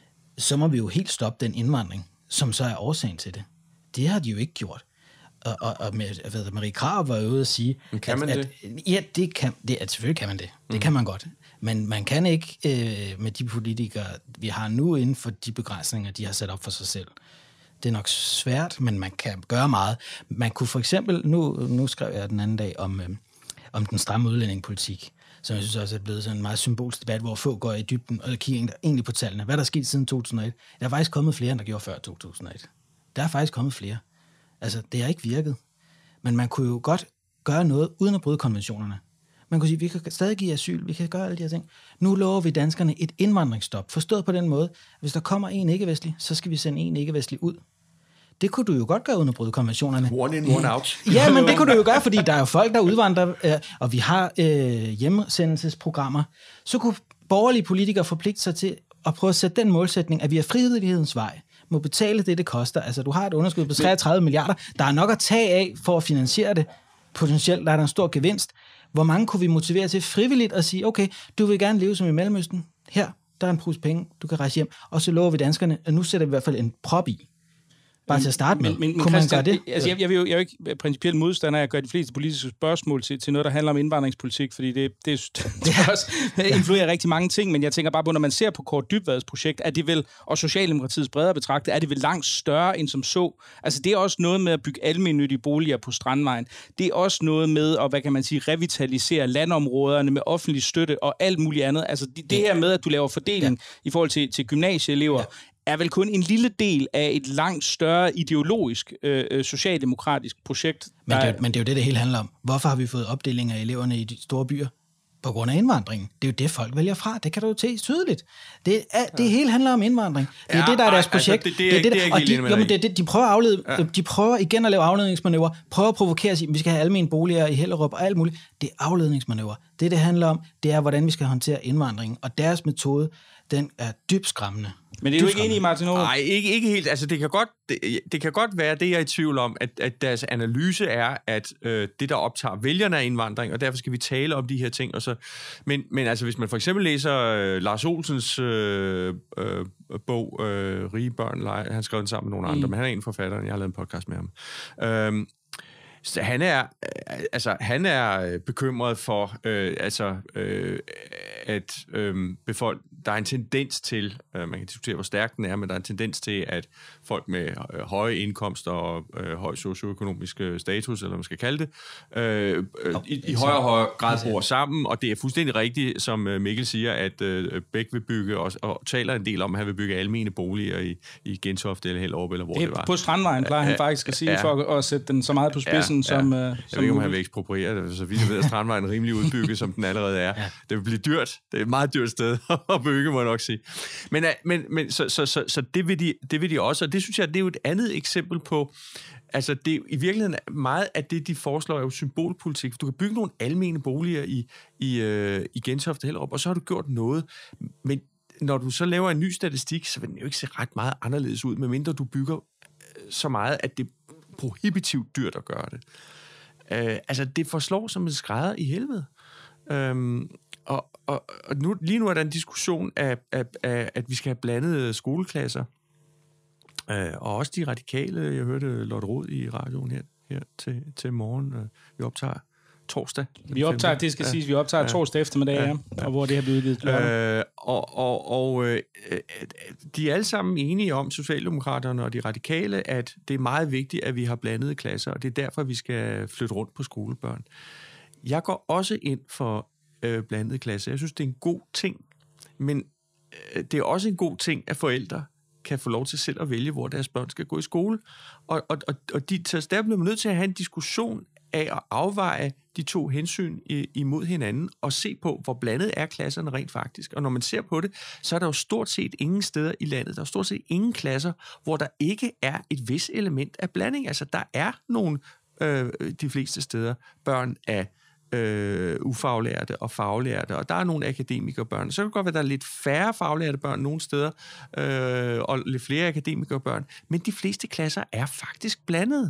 så må vi jo helt stoppe den indvandring, som så er årsagen til det. Det har de jo ikke gjort. Og, og, og med, jeg ved, Marie Krarup var jo ude at sige... Men kan man at, det? At, ja, det kan, det, at selvfølgelig kan man det. Det mm. kan man godt. Men man kan ikke øh, med de politikere, vi har nu inden for de begrænsninger, de har sat op for sig selv. Det er nok svært, men man kan gøre meget. Man kunne for eksempel... Nu, nu skrev jeg den anden dag om, øh, om den stramme udlændingepolitik, som jeg synes også er blevet sådan en meget symbolsk debat, hvor få går i dybden og kigger egentlig på tallene. Hvad der er sket siden to tusind og et? Der er faktisk kommet flere, end der gjorde før to tusind og et. Der er faktisk kommet flere. Altså, det har ikke virket. Men man kunne jo godt gøre noget, uden at bryde konventionerne. Man kunne sige, vi kan stadig give asyl, vi kan gøre alle de her ting. Nu lover vi danskerne et indvandringsstop. Forstået på den måde, hvis der kommer en ikke-vestlig, så skal vi sende en ikke-vestlig ud. Det kunne du jo godt gøre, uden at bryde konventionerne. One in, one out. Ja, men det kunne du jo gøre, fordi der er jo folk, der udvandrer, øh, og vi har øh, hjemsendelsesprogrammer. Så kunne borgerlige politikere forpligte sig til at prøve at sætte den målsætning, at vi er frivillighedens vej, må betale det, det koster. Altså, du har et underskud på treogtredive milliarder. Der er nok at tage af for at finansiere det. Potentielt der er der en stor gevinst. Hvor mange kunne vi motivere til frivilligt at sige, okay, du vil gerne leve som i Mellemøsten. Her, der er en pose penge, du kan rejse hjem. Og så lover vi danskerne, at nu sætter vi i hvert fald en prop i. Bare til at starte med. Men, men, kunne man gøre det? Altså, jeg, jeg, vil jo, jeg er jo ikke principielt modstander af at gøre de fleste politiske spørgsmål til, til noget, der handler om indvandringspolitik, fordi det, det, det, det også influerer rigtig mange ting, men jeg tænker bare på, når man ser på Kaare Dybvads projekt, er det vel, og Socialdemokratiets bredere betragtet, er det vel langt større end som så. Altså, det er også noget med at bygge almennyttige boliger på Strandvejen. Det er også noget med at, hvad kan man sige, revitalisere landområderne med offentlig støtte og alt muligt andet. Altså, det, det her med, at du laver fordeling ja. i forhold til, til gymnasieelever, ja. er vel kun en lille del af et langt større ideologisk, øh, socialdemokratisk projekt. Men det, er, men det er jo det, det hele handler om. Hvorfor har vi fået opdelinger af eleverne i de store byer? På grund af indvandringen. Det er jo det, folk vælger fra. Det kan du jo se tydeligt. Det, er, det hele handler om indvandring. Det er ja, det, der er deres projekt. Altså, det, det, er, det, er det, der, det, er, og de, jo, men det, det, de prøver at aflede, ja. de prøver igen at lave afledningsmanøvrer, prøver at provokere at sige, at vi skal have almene boliger i Hellerup og alt muligt. Det er afledningsmanøvrer. Det, det handler om, det er, hvordan vi skal håndtere indvandringen. Og deres metode, den er dybt skræmmende. Men det er du ikke enig i, Martin Aarup? Nej, ikke, ikke helt. Altså, det kan godt, det, det kan godt være, det jeg er i tvivl om, at, at deres analyse er, at øh, det, der optager vælgerne af indvandring, og derfor skal vi tale om de her ting. Og så, men, men altså, hvis man for eksempel læser øh, Lars Olsens øh, øh, bog, øh, Rige børn, lege, han skrev den sammen med nogle andre, mm. men han er en forfatter, jeg har lavet en podcast med ham. Øh, Så han er, altså, han er bekymret for, øh, altså, øh, at øhm, befolk, der er en tendens til, øh, man kan diskutere, hvor stærk den er, men der er en tendens til, at folk med øh, høje indkomster og øh, høj socioøkonomisk status, eller hvad man skal kalde det, øh, øh, i, i højere og højere grad bor sammen, og det er fuldstændig rigtigt, som Mikkel siger, at øh, Bæk vil bygge, og, og taler en del om, at han vil bygge almene boliger i, i Gentofte eller Hellerup, eller hvor det, det var. På Strandvejen plejer han faktisk at sige, ja, for at, at sætte den så meget på spidsen, ja, ja. som... Øh, jeg ved ikke, om han vil ekspropriere det, så vi ved, at Strandvejen er rimelig udbygget, som den allerede er. Ja. Det vil blive dyrt. Det er et meget dyrt sted at bygge, må jeg nok sige. Men, men, men så, så, så, så det, vil de, det vil de også, og det synes jeg, det er jo et andet eksempel på, altså det i virkeligheden meget af det, de foreslår, er jo symbolpolitik. Du kan bygge nogle almene boliger i, i, øh, i Gentofte Hellerup, og så har du gjort noget. Men når du så laver en ny statistik, så vil den jo ikke se ret meget anderledes ud, medmindre du bygger så meget, at det er prohibitivt dyrt at gøre det. Øh, altså, det forslår som en skrædder i helvede. Øhm, og og, og nu, lige nu er der en diskussion af, af, af, at vi skal have blandede skoleklasser. Øh, og også de radikale, jeg hørte Lotte Rod i radioen her, her til, til morgen. Øh, vi optager torsdag. Vi optager, det skal ja, siges, vi optager ja, torsdag eftermiddag, ja, ja, og hvor det har blevet udvidet. Øh, og og, og øh, de er alle sammen enige om, Socialdemokraterne og de radikale, at det er meget vigtigt, at vi har blandede klasser, og det er derfor, vi skal flytte rundt på skolebørn. Jeg går også ind for øh, blandede klasser. Jeg synes, det er en god ting, men øh, det er også en god ting, at forældre kan få lov til selv at vælge, hvor deres børn skal gå i skole. Og, og, og, og de, så der bliver man nødt til at have en diskussion af at afveje de to hensyn imod hinanden, og se på, hvor blandet er klasserne rent faktisk. Og når man ser på det, så er der jo stort set ingen steder i landet, der er stort set ingen klasser, hvor der ikke er et vis element af blanding. Altså, der er nogle, øh, de fleste steder, børn af øh, ufaglærte og faglærte, og der er nogle akademikerbørn. Så kan det godt være, at der er lidt færre faglærte børn nogle steder, øh, og lidt flere akademikerbørn, men de fleste klasser er faktisk blandede.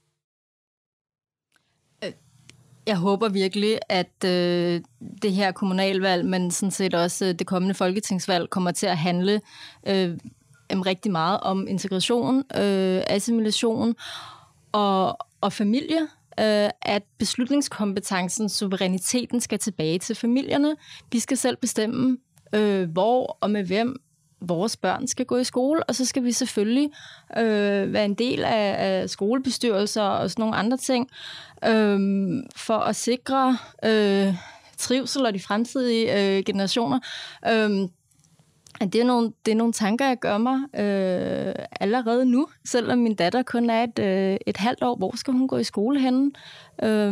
Jeg håber virkelig, at øh, det her kommunalvalg, men sådan set også øh, det kommende folketingsvalg, kommer til at handle øh, rigtig meget om integration, øh, assimilation og, og familie. Øh, at beslutningskompetencen, suveræniteten skal tilbage til familierne. Vi skal selv bestemme, øh, hvor og med hvem vores børn skal gå i skole, og så skal vi selvfølgelig øh, være en del af, af skolebestyrelser og sådan nogle andre ting, øh, for at sikre øh, trivsel og de fremtidige øh, generationer. Øh, det, er nogle, det er nogle tanker, jeg gør mig øh, allerede nu, selvom min datter kun er et, øh, et halvt år. Hvor skal hun gå i skole henne? Øh,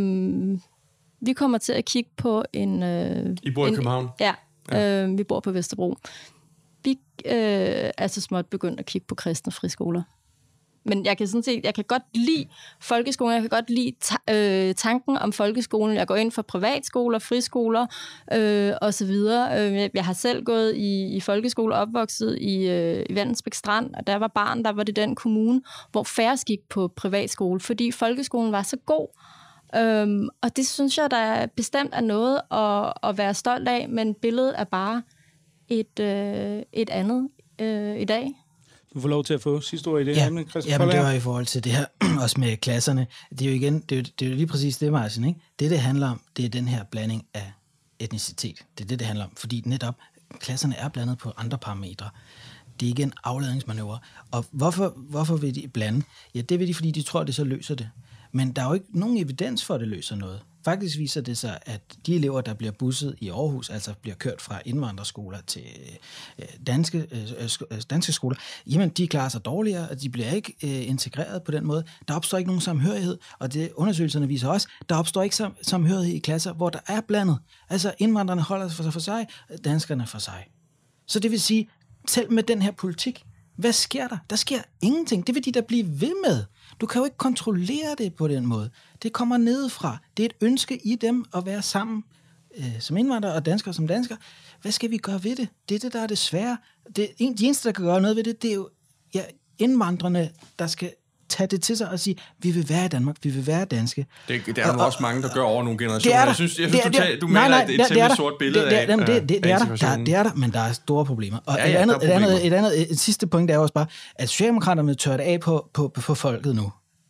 vi kommer til at kigge på en... Øh, I bor i en, København? Ja, ja. Øh, vi bor på Vesterbro. Vi øh, er så småt begyndt at kigge på kristne friskoler. Men jeg kan sådan set, jeg kan godt lide folkeskolen, jeg kan godt lide ta- øh, tanken om folkeskolen. Jeg går ind for privatskoler, friskoler øh, og så videre. Øh, jeg har selv gået i, i folkeskole, opvokset i, øh, i Vallensbæk Strand, og da jeg var barn, der var det den kommune, hvor færre gik på privatskole, fordi folkeskolen var så god. Øh, og det synes jeg, der bestemt er noget at, at være stolt af, men billedet er bare et, øh, et andet øh, i dag. Du får lov til at få sidste ord i det ja, her emne, Christian. Ja, men det var i forhold til det her, også med klasserne. Det er jo igen, det er jo, det er jo lige præcis det, Martin, ikke? Det, det handler om, det er den her blanding af etnicitet. Det er det, det handler om, fordi netop klasserne er blandet på andre parametre. Det er ikke en afladningsmanøvre. Og hvorfor, hvorfor vil de blande? Ja, det vil de, fordi de tror, det så løser det. Men der er jo ikke nogen evidens for, at det løser noget. Faktisk viser det sig, at de elever, der bliver busset i Aarhus, altså bliver kørt fra indvandrerskoler til danske, danske skoler, jamen de klarer sig dårligere, og de bliver ikke integreret på den måde. Der opstår ikke nogen samhørighed, og det undersøgelserne viser også, der opstår ikke sam- samhørighed i klasser, hvor der er blandet. Altså indvandrerne holder sig for sig, danskerne for sig. Så det vil sige, selv med den her politik, hvad sker der? Der sker ingenting. Det vil de da blive ved med. Du kan jo ikke kontrollere det på den måde. Det kommer nedefra. Det er et ønske i dem at være sammen øh, som indvandrere og danskere som danskere. Hvad skal vi gøre ved det? Det er det, der er det svære. Det, de eneste, der kan gøre noget ved det, det er jo ja, indvandrerne, der skal tage det til sig og sige, vi vil være i Danmark, vi vil være danske. Det, det er der også mange, der gør over nogle generationer. Det er der. Jeg synes, jeg synes det du, er, tager, du maler et temmelig sort billede det, det, af det, det, det, det, er der, der, det er der, men der er store problemer. Og ja, et, ja, andet, et, andet, problemer. et andet, et sidste point, det er også bare, at Socialdemokraterne tør det af på, på, på folket nu.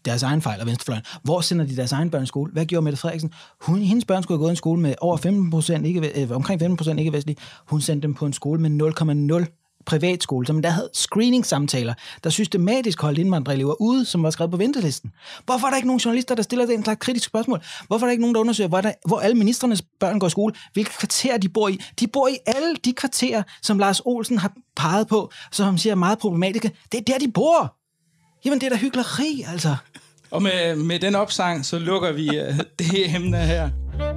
deres egen fejl, og venstrefløjen. Hvor sender de deres egen børn i skole? Hvad gjorde Mette Frederiksen? Hun, hendes børn skulle have gået i en skole med over femten procent, ikke, øh, omkring femten procent ikke-vestlige. Hun sendte dem på en skole med nul komma nul privatskole, som der havde screening-samtaler, der systematisk holdt indvandrerelever ude, som var skrevet på ventelisten. Hvorfor er der ikke nogen journalister, der stiller den slags kritiske spørgsmål? Hvorfor er der ikke nogen, der undersøger, hvor, der, hvor alle ministrenes børn går i skole? Hvilke kvarterer de bor i? De bor i alle de kvarterer, som Lars Olsen har peget på, som siger meget problematiske. Det er der, de bor. Jamen, det er da hykleri, altså. Og med, med den opsang, så lukker vi uh, det emne her.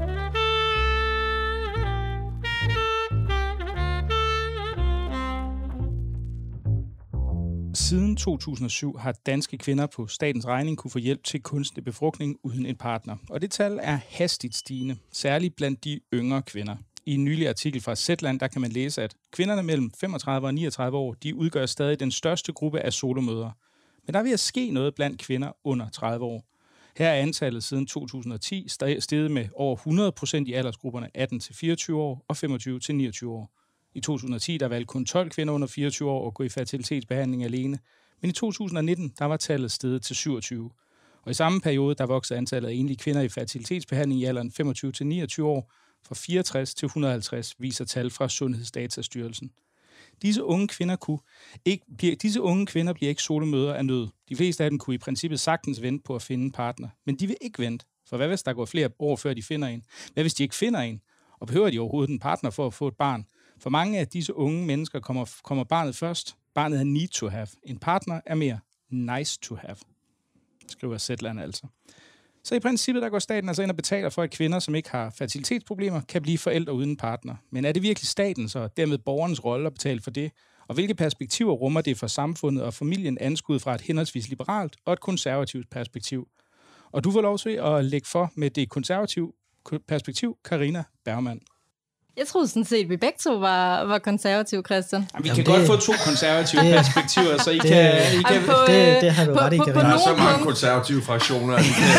Siden to tusind og syv har danske kvinder på statens regning kunne få hjælp til kunstig befrugtning uden en partner. Og det tal er hastigt stigende, særligt blandt de yngre kvinder. I en nylig artikel fra Zetland, der kan man læse, at kvinderne mellem femogtredive og niogtredive år, de udgør stadig den største gruppe af solomødre. Men der er ved at ske noget blandt kvinder under tredive år. Her er antallet siden to tusind og ti steget med over hundrede procent i aldersgrupperne atten til fireogtyve år og femogtyve til niogtyve år. I to tusind og ti der valgte kun tolv kvinder under fireogtyve år at gå i fertilitetsbehandling alene, men i to tusind og nitten der var tallet steget til syvogtyve. Og i samme periode der voksede antallet af enlige kvinder i fertilitetsbehandling i alderen femogtyve til niogtyve år fra fireogtres til et hundrede og halvtreds, viser tal fra Sundhedsdatastyrelsen. Disse unge kvinder kunne ikke bliver, disse unge kvinder bliver ikke solomødre af nød. De fleste af dem kunne i princippet sagtens vente på at finde en partner, men de vil ikke vente. For hvad hvis der går flere år før de finder en? Hvad hvis de ikke finder en? Og behøver de overhovedet en partner for at få et barn? For mange af disse unge mennesker kommer, kommer barnet først. Barnet er need to have. En partner er mere nice to have, skriver Zetland altså. Så i princippet der går staten altså ind og betaler for, at kvinder, som ikke har fertilitetsproblemer, kan blive forældre uden en partner. Men er det virkelig statens og dermed borgernes rolle at betale for det? Og hvilke perspektiver rummer det for samfundet og familien anskud fra et henholdsvis liberalt og et konservativt perspektiv? Og du får lov til at lægge for med det konservative perspektiv, Carina Bergmann. Jeg troede sådan set, at vi begge to var, var konservative, Christian. Jamen, vi kan Jamen, godt få to konservative det, perspektiver, så I det, kan... I kan på, det, det har du ret i, Carina. Der er så mange konservative fraktioner.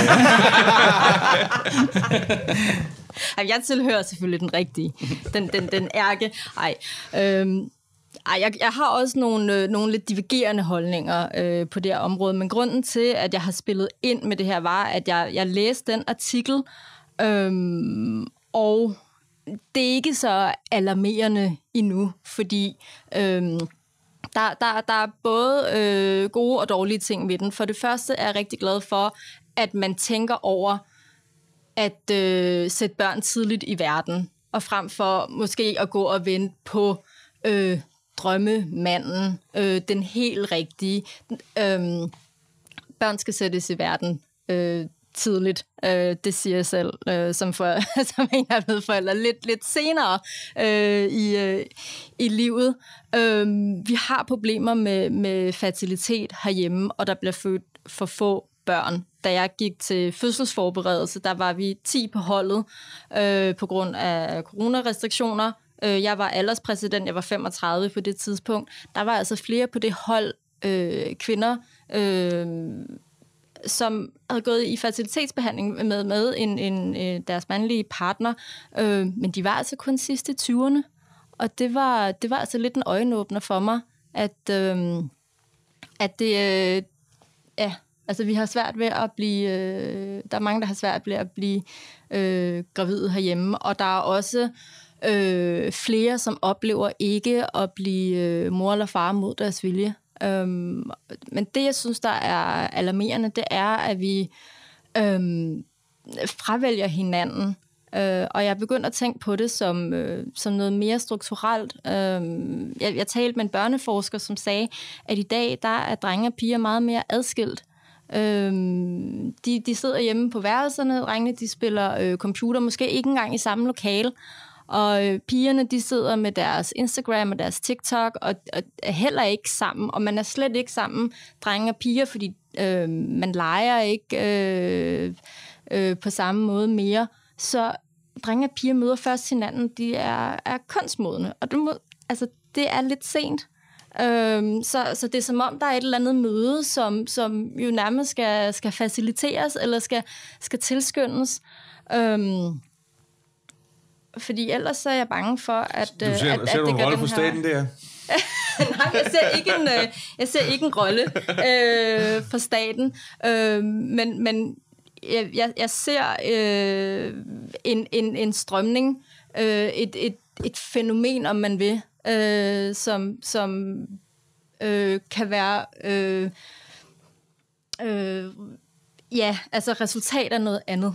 Jeg tilhører selvfølgelig den rigtige. Den, den, den ærke. Ej, øhm, ej jeg, jeg har også nogle, øh, nogle lidt divergerende holdninger øh, på det her område, men grunden til, at jeg har spillet ind med det her, var, at jeg, jeg læste den artikel, øhm, og det er ikke så alarmerende endnu, fordi øhm, der, der, der er både øh, gode og dårlige ting ved den. For det første er jeg rigtig glad for, at man tænker over at øh, sætte børn tidligt i verden, og frem for måske at gå og vente på øh, drømmemanden, øh, den helt rigtige. Øh, børn skal sættes i verden øh, tidligt, øh, det siger jeg selv, øh, som, for, som en af medforældre, lidt, lidt senere øh, i, øh, i livet. Øh, vi har problemer med, med fertilitet herhjemme, og der bliver født for få børn. Da jeg gik til fødselsforberedelse, der var vi ti på holdet øh, på grund af coronarestriktioner. Øh, jeg var alderspræsident, jeg var femogtredive på det tidspunkt. Der var altså flere på det hold øh, kvinder, øh, som havde gået i fertilitetsbehandling med, med en, en, en, deres mandlige partner, øh, men de var altså kun sidst i tyverne. Og det var, det var altså lidt en øjenåbner for mig, at, øh, at det... Øh, ja, altså vi har svært ved at blive... Øh, der er mange, der har svært ved at blive øh, gravide herhjemme, og der er også øh, flere, som oplever ikke at blive øh, mor eller far mod deres vilje. Øhm, men det, jeg synes, der er alarmerende, det er, at vi øhm, fravælger hinanden. Øh, og jeg er begyndt at tænke på det som, øh, som noget mere strukturelt. Øh, jeg, jeg talte med en børneforsker, som sagde, at i dag der er drenge og piger meget mere adskilt. Øh, de, de sidder hjemme på værelserne, drengene de spiller øh, computer, måske ikke engang i samme lokale. Og øh, pigerne, de sidder med deres Instagram og deres TikTok, og, og er heller ikke sammen. Og man er slet ikke sammen, drenge og piger, fordi øh, man leger ikke øh, øh, på samme måde mere. Så drenge og piger møder først hinanden, de er, er kønsmodne. Og det, må, altså, det er lidt sent. Øh, så, så det er som om, der er et eller andet møde, som, som jo nærmest skal, skal faciliteres, eller skal, skal tilskyndes. Øh, Fordi ellers så er jeg bange for, at... Du ser, at, ser at du en rolle for staten der? Nej, jeg ser ikke en, øh, jeg ser ikke en rolle øh, for staten, øh, men, men jeg, jeg, jeg ser øh, en, en, en strømning, øh, et, et, et fænomen, om man vil, øh, som, som øh, kan være øh, øh, ja, altså resultat af noget andet.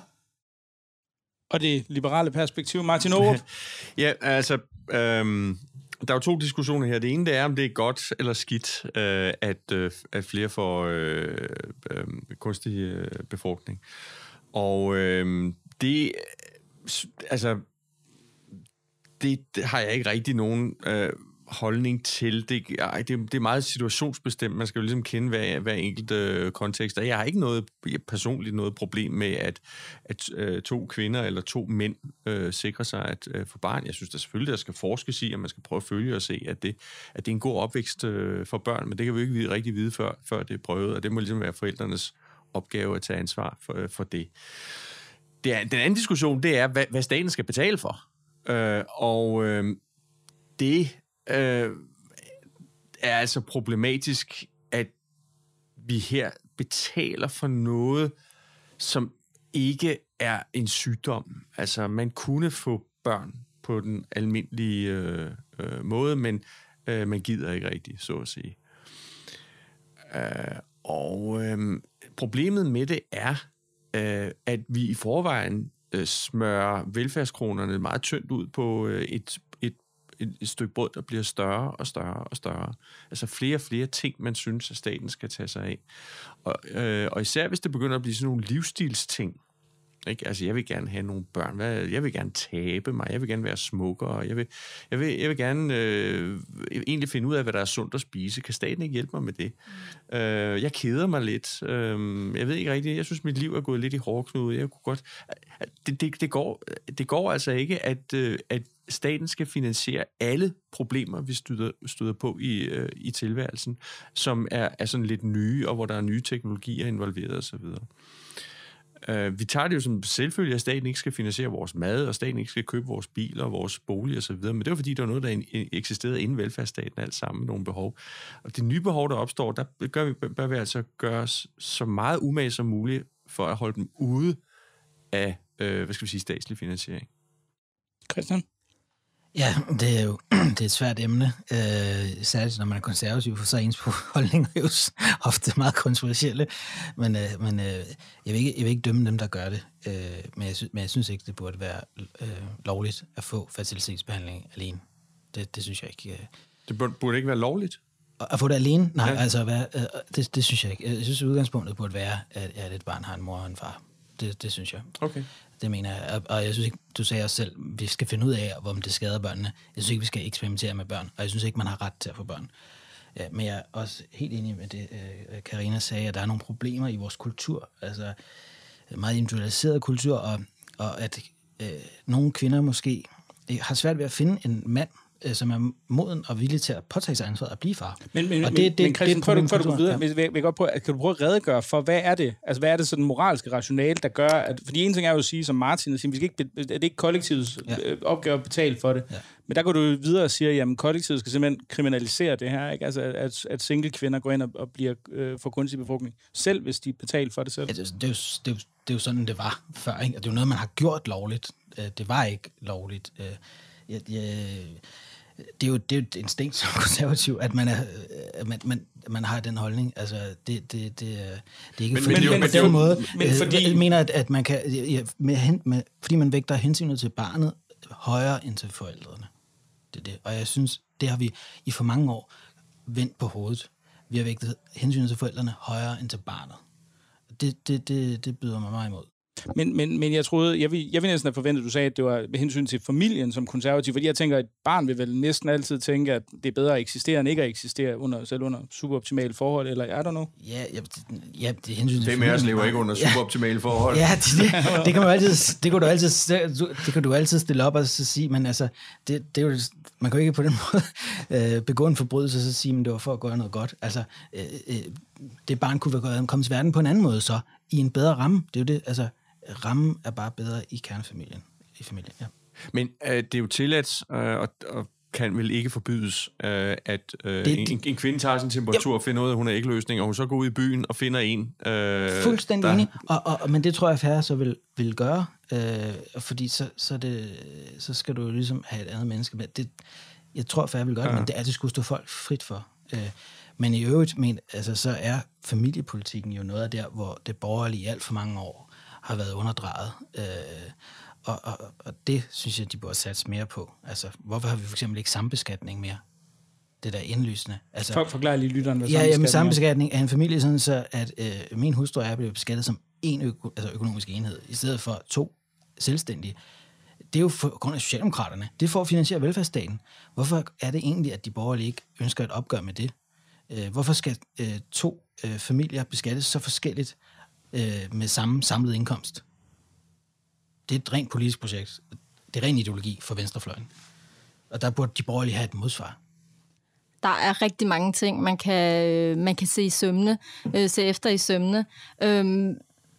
Og det liberale perspektiv, Martin Aarup? Ja, altså, øhm, der er jo to diskussioner her. Det ene, det er, om det er godt eller skidt, øh, at, øh, at flere får øh, øh, kunstig øh, befrugtning. Og øh, det, altså, det, det har jeg ikke rigtig nogen øh, holdning til. Det, ej, det, det er meget situationsbestemt. Man skal jo ligesom kende hver, hver enkelt øh, kontekst. Og jeg har ikke noget personligt noget problem med, at, at øh, to kvinder eller to mænd øh, sikrer sig at øh, få barn. Jeg synes der selvfølgelig, der skal forskes i, og man skal prøve at følge og se, at det, at det er en god opvækst øh, for børn. Men det kan vi ikke rigtig vide, før, før det er prøvet. Og det må ligesom være forældrenes opgave at tage ansvar for, øh, for det. det er, den anden diskussion, det er, hvad, hvad staten skal betale for. Øh, og øh, det øh, er altså problematisk, at vi her betaler for noget, som ikke er en sygdom. Altså, man kunne få børn på den almindelige øh, øh, måde, men øh, man gider ikke rigtigt, så at sige. Øh, og øh, problemet med det er, øh, at vi i forvejen øh, smører velfærdskronerne meget tyndt ud på øh, et, et, et, et stykke brød, der bliver større og større og større. Altså flere og flere ting, man synes, at staten skal tage sig af. Og, øh, og især hvis det begynder at blive sådan nogle livsstilsting. Ikke? Altså, jeg vil gerne have nogle børn. Jeg vil gerne tabe mig. Jeg vil gerne være smukkere. Jeg vil, jeg vil, jeg vil gerne øh, egentlig finde ud af, hvad der er sundt at spise. Kan staten ikke hjælpe mig med det? Mm. Øh, jeg keder mig lidt. Øh, jeg ved ikke rigtigt. Jeg synes, mit liv er gået lidt i hårdknude. Jeg kunne godt... Det, det, det, går, det går altså ikke, at, at staten skal finansiere alle problemer, vi støder, støder på i, i tilværelsen, som er, er sådan lidt nye, og hvor der er nye teknologier involveret osv. Uh, vi tager det jo som selvfølge, at staten ikke skal finansiere vores mad, og staten ikke skal købe vores biler og vores bolig osv., men det var fordi, der var noget, der eksisterede inden velfærdsstaten alt sammen, nogle behov. Og det nye behov, der opstår, der gør vi, bør vi altså gøre så meget umage som muligt for at holde dem ude af, øh, hvad skal vi sige, statslig finansiering. Christian? Ja, det er jo det er et svært emne, øh, særligt når man er konservativ, for så er ens holdninger jo ofte meget kontroversielle, men, øh, men øh, jeg, vil ikke, jeg vil ikke dømme dem, der gør det, øh, men, jeg synes, men jeg synes ikke, det burde være øh, lovligt at få fertilitetsbehandling alene. Det, det synes jeg ikke. Øh. Det burde, burde ikke være lovligt? At få det alene? Nej, ja. altså hvad, øh, det, det synes jeg ikke. Jeg synes, udgangspunktet burde være, at, at et barn har en mor og en far. Det, det synes jeg. Okay. Det mener jeg. Og jeg synes ikke, du sagde også selv, vi skal finde ud af, om det skader børnene. Jeg synes ikke, vi skal eksperimentere med børn, og jeg synes ikke, man har ret til at få børn. Ja, men jeg er også helt enig med det, Karina sagde, at der er nogle problemer i vores kultur, altså meget individualiseret kultur, og, og at øh, nogle kvinder måske har svært ved at finde en mand, som er moden og villig til at påtage sig ansvaret at blive far. Men, men, og det, det, det, men Christian, det, før du, før du går videre, ja. vil, vil jeg godt prøve, kan du prøve at redegøre for, hvad er det? Altså, hvad er det så den moralske rationale, der gør, at, fordi en ting er jo at sige, som Martin, at sige, vi skal ikke, det er ikke kollektivets ja. opgave at betale for det. Ja. Men der går du videre og siger, at kollektivet skal simpelthen kriminalisere det her, ikke? Altså, at, at single kvinder går ind og, og bliver øh, for kunstig befrugtning, selv hvis de betaler for det selv. Ja, det, det, er jo, det, er jo, det er jo sådan, det var før, ikke? Og det er jo noget, man har gjort lovligt. Det var ikke lovligt. Jeg, jeg, Det er, jo, det er jo et instinkt som konservativ, at man, er, at man, man, man har den holdning. Altså, det, det, det, det er ikke men, fordi, men, på den måde. Men fordi... Jeg mener, at, at man kan, ja, med, med, fordi man vægter hensynet til barnet højere end til forældrene. Det er det. Og jeg synes, det har vi i for mange år vendt på hovedet. Vi har vægtet hensynet til forældrene højere end til barnet. Det, det, det, det byder mig meget imod. Men, men, men jeg troede, jeg vil, jeg vil næsten have forventet, at du sagde, at det var med hensyn til familien som konservativ, fordi jeg tænker, at et barn vil vel næsten altid tænke, at det er bedre at eksistere, end ikke at eksistere under, selv under superoptimale forhold, eller er der noget? Ja, ja, ja det er hensyn til det med os lever ikke under superoptimale forhold. Ja, det, det, det, kan man altid, det, kan du altid, det kan du altid stille op og så sige, men altså, det, det er jo, man kan jo ikke på den måde øh, begå en forbrydelse og så sige, men det var for at gøre noget godt. Altså, øh, øh, det barn kunne være kommet til verden på en anden måde så, i en bedre ramme. Det er jo det, altså, rammen er bare bedre i kernefamilien. I familien, ja. Men øh, det er jo tilladt øh, at, at kan vel ikke forbydes, øh, at øh, det, en, en kvinde tager sin temperatur og finder ud af, at hun er ikke løsning, og hun så går ud i byen og finder en. Øh, fuldstændig der... enig, og, og, men det tror jeg, færre så vil, vil gøre, øh, fordi så, så, det, så skal du jo ligesom have et andet menneske med. Det, jeg tror, færre vil gøre det, ja. Men det er, det skulle stå folk frit for. Øh, men i øvrigt, men, altså, så er familiepolitikken jo noget af der, hvor det borgerlige i alt for mange år har været underdrejet. Øh, og, og, og det synes jeg, de burde satse mere på. Altså, hvorfor har vi for eksempel ikke sambeskatning mere? Det der indlysende. Altså, For, forklar lige lytteren, hvad ja, sambeskatning jamen, sambeskatning af en familie, sådan så at øh, min hustru er blevet beskattet som en øko, altså økonomisk enhed, i stedet for to selvstændige. Det er jo for grund af Socialdemokraterne. Det er for at finansiere velfærdsstaten. Hvorfor er det egentlig, at de borgerlige ikke ønsker et opgør med det? Øh, hvorfor skal øh, to øh, familier beskattes så forskelligt øh, med samme samlet indkomst? Det er et rent politisk projekt. Det er ren ideologi for venstrefløjen. Og der burde de borgerlige have et modsvar. Der er rigtig mange ting, man kan, man kan se i sømne, øh, se efter i sømne. Øhm,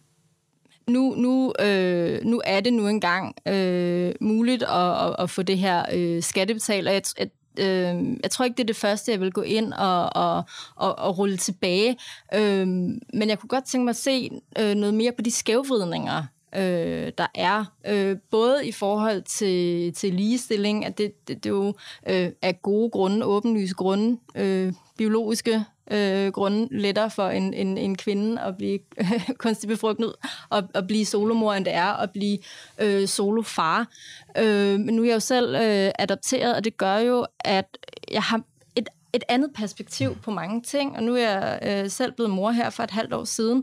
nu, nu, øh, nu er det nu engang øh, muligt at, at, at få det her øh, skattebetalt, og jeg, jeg, øh, jeg tror ikke, det er det første, jeg vil gå ind og, og, og, og rulle tilbage. Øh, men jeg kunne godt tænke mig at se øh, noget mere på de skævvridninger, Øh, der er, øh, både i forhold til, til ligestilling, at det, det, det jo øh, er gode grunde, åbenlyse grunde, øh, biologiske øh, grunde, lettere for en, en, en kvinde at blive øh, kunstigt befrugtet og at blive solomor, end det er at blive øh, solofar. Øh, men nu er jeg jo selv øh, adopteret, og det gør jo, at jeg har et, et andet perspektiv på mange ting, og nu er jeg øh, selv blevet mor her for et halvt år siden,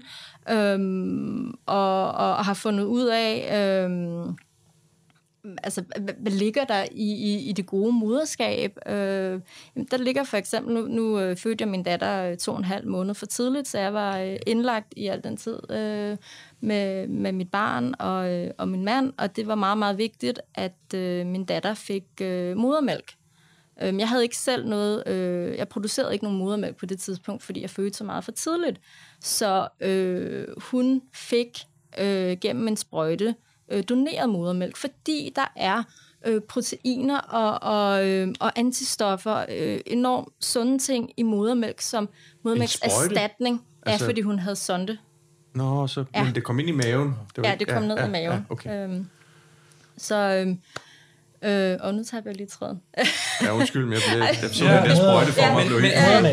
Øhm, og, og, og har fundet ud af, øhm, altså, hvad, hvad ligger der i, i, i det gode moderskab? Øh, der ligger for eksempel, nu, nu øh, fødte jeg min datter to og en halv måned for tidligt, så jeg var øh, indlagt i al den tid øh, med, med mit barn og, øh, og min mand, og det var meget, meget vigtigt, at øh, min datter fik øh, modermælk. Jeg havde ikke selv noget, øh, jeg producerede ikke nogen modermælk på det tidspunkt, fordi jeg fødte så meget for tidligt. Så øh, hun fik øh, gennem en sprøjte øh, doneret modermælk, fordi der er øh, proteiner og, og, øh, og antistoffer, øh, enormt sunde ting i modermælk, som modermælkserstatning, altså, ja, fordi hun havde sonde. Nå, så ja. Det kom ind i maven. Det var ja, ikke, det kom ja, ned ja, i maven. Ja, okay. øhm, så... Øh, Øh, og nu tager jeg lige træden. Ja, undskyld, men jeg blev jeg så ja, den sprøjte for mig, blev helt...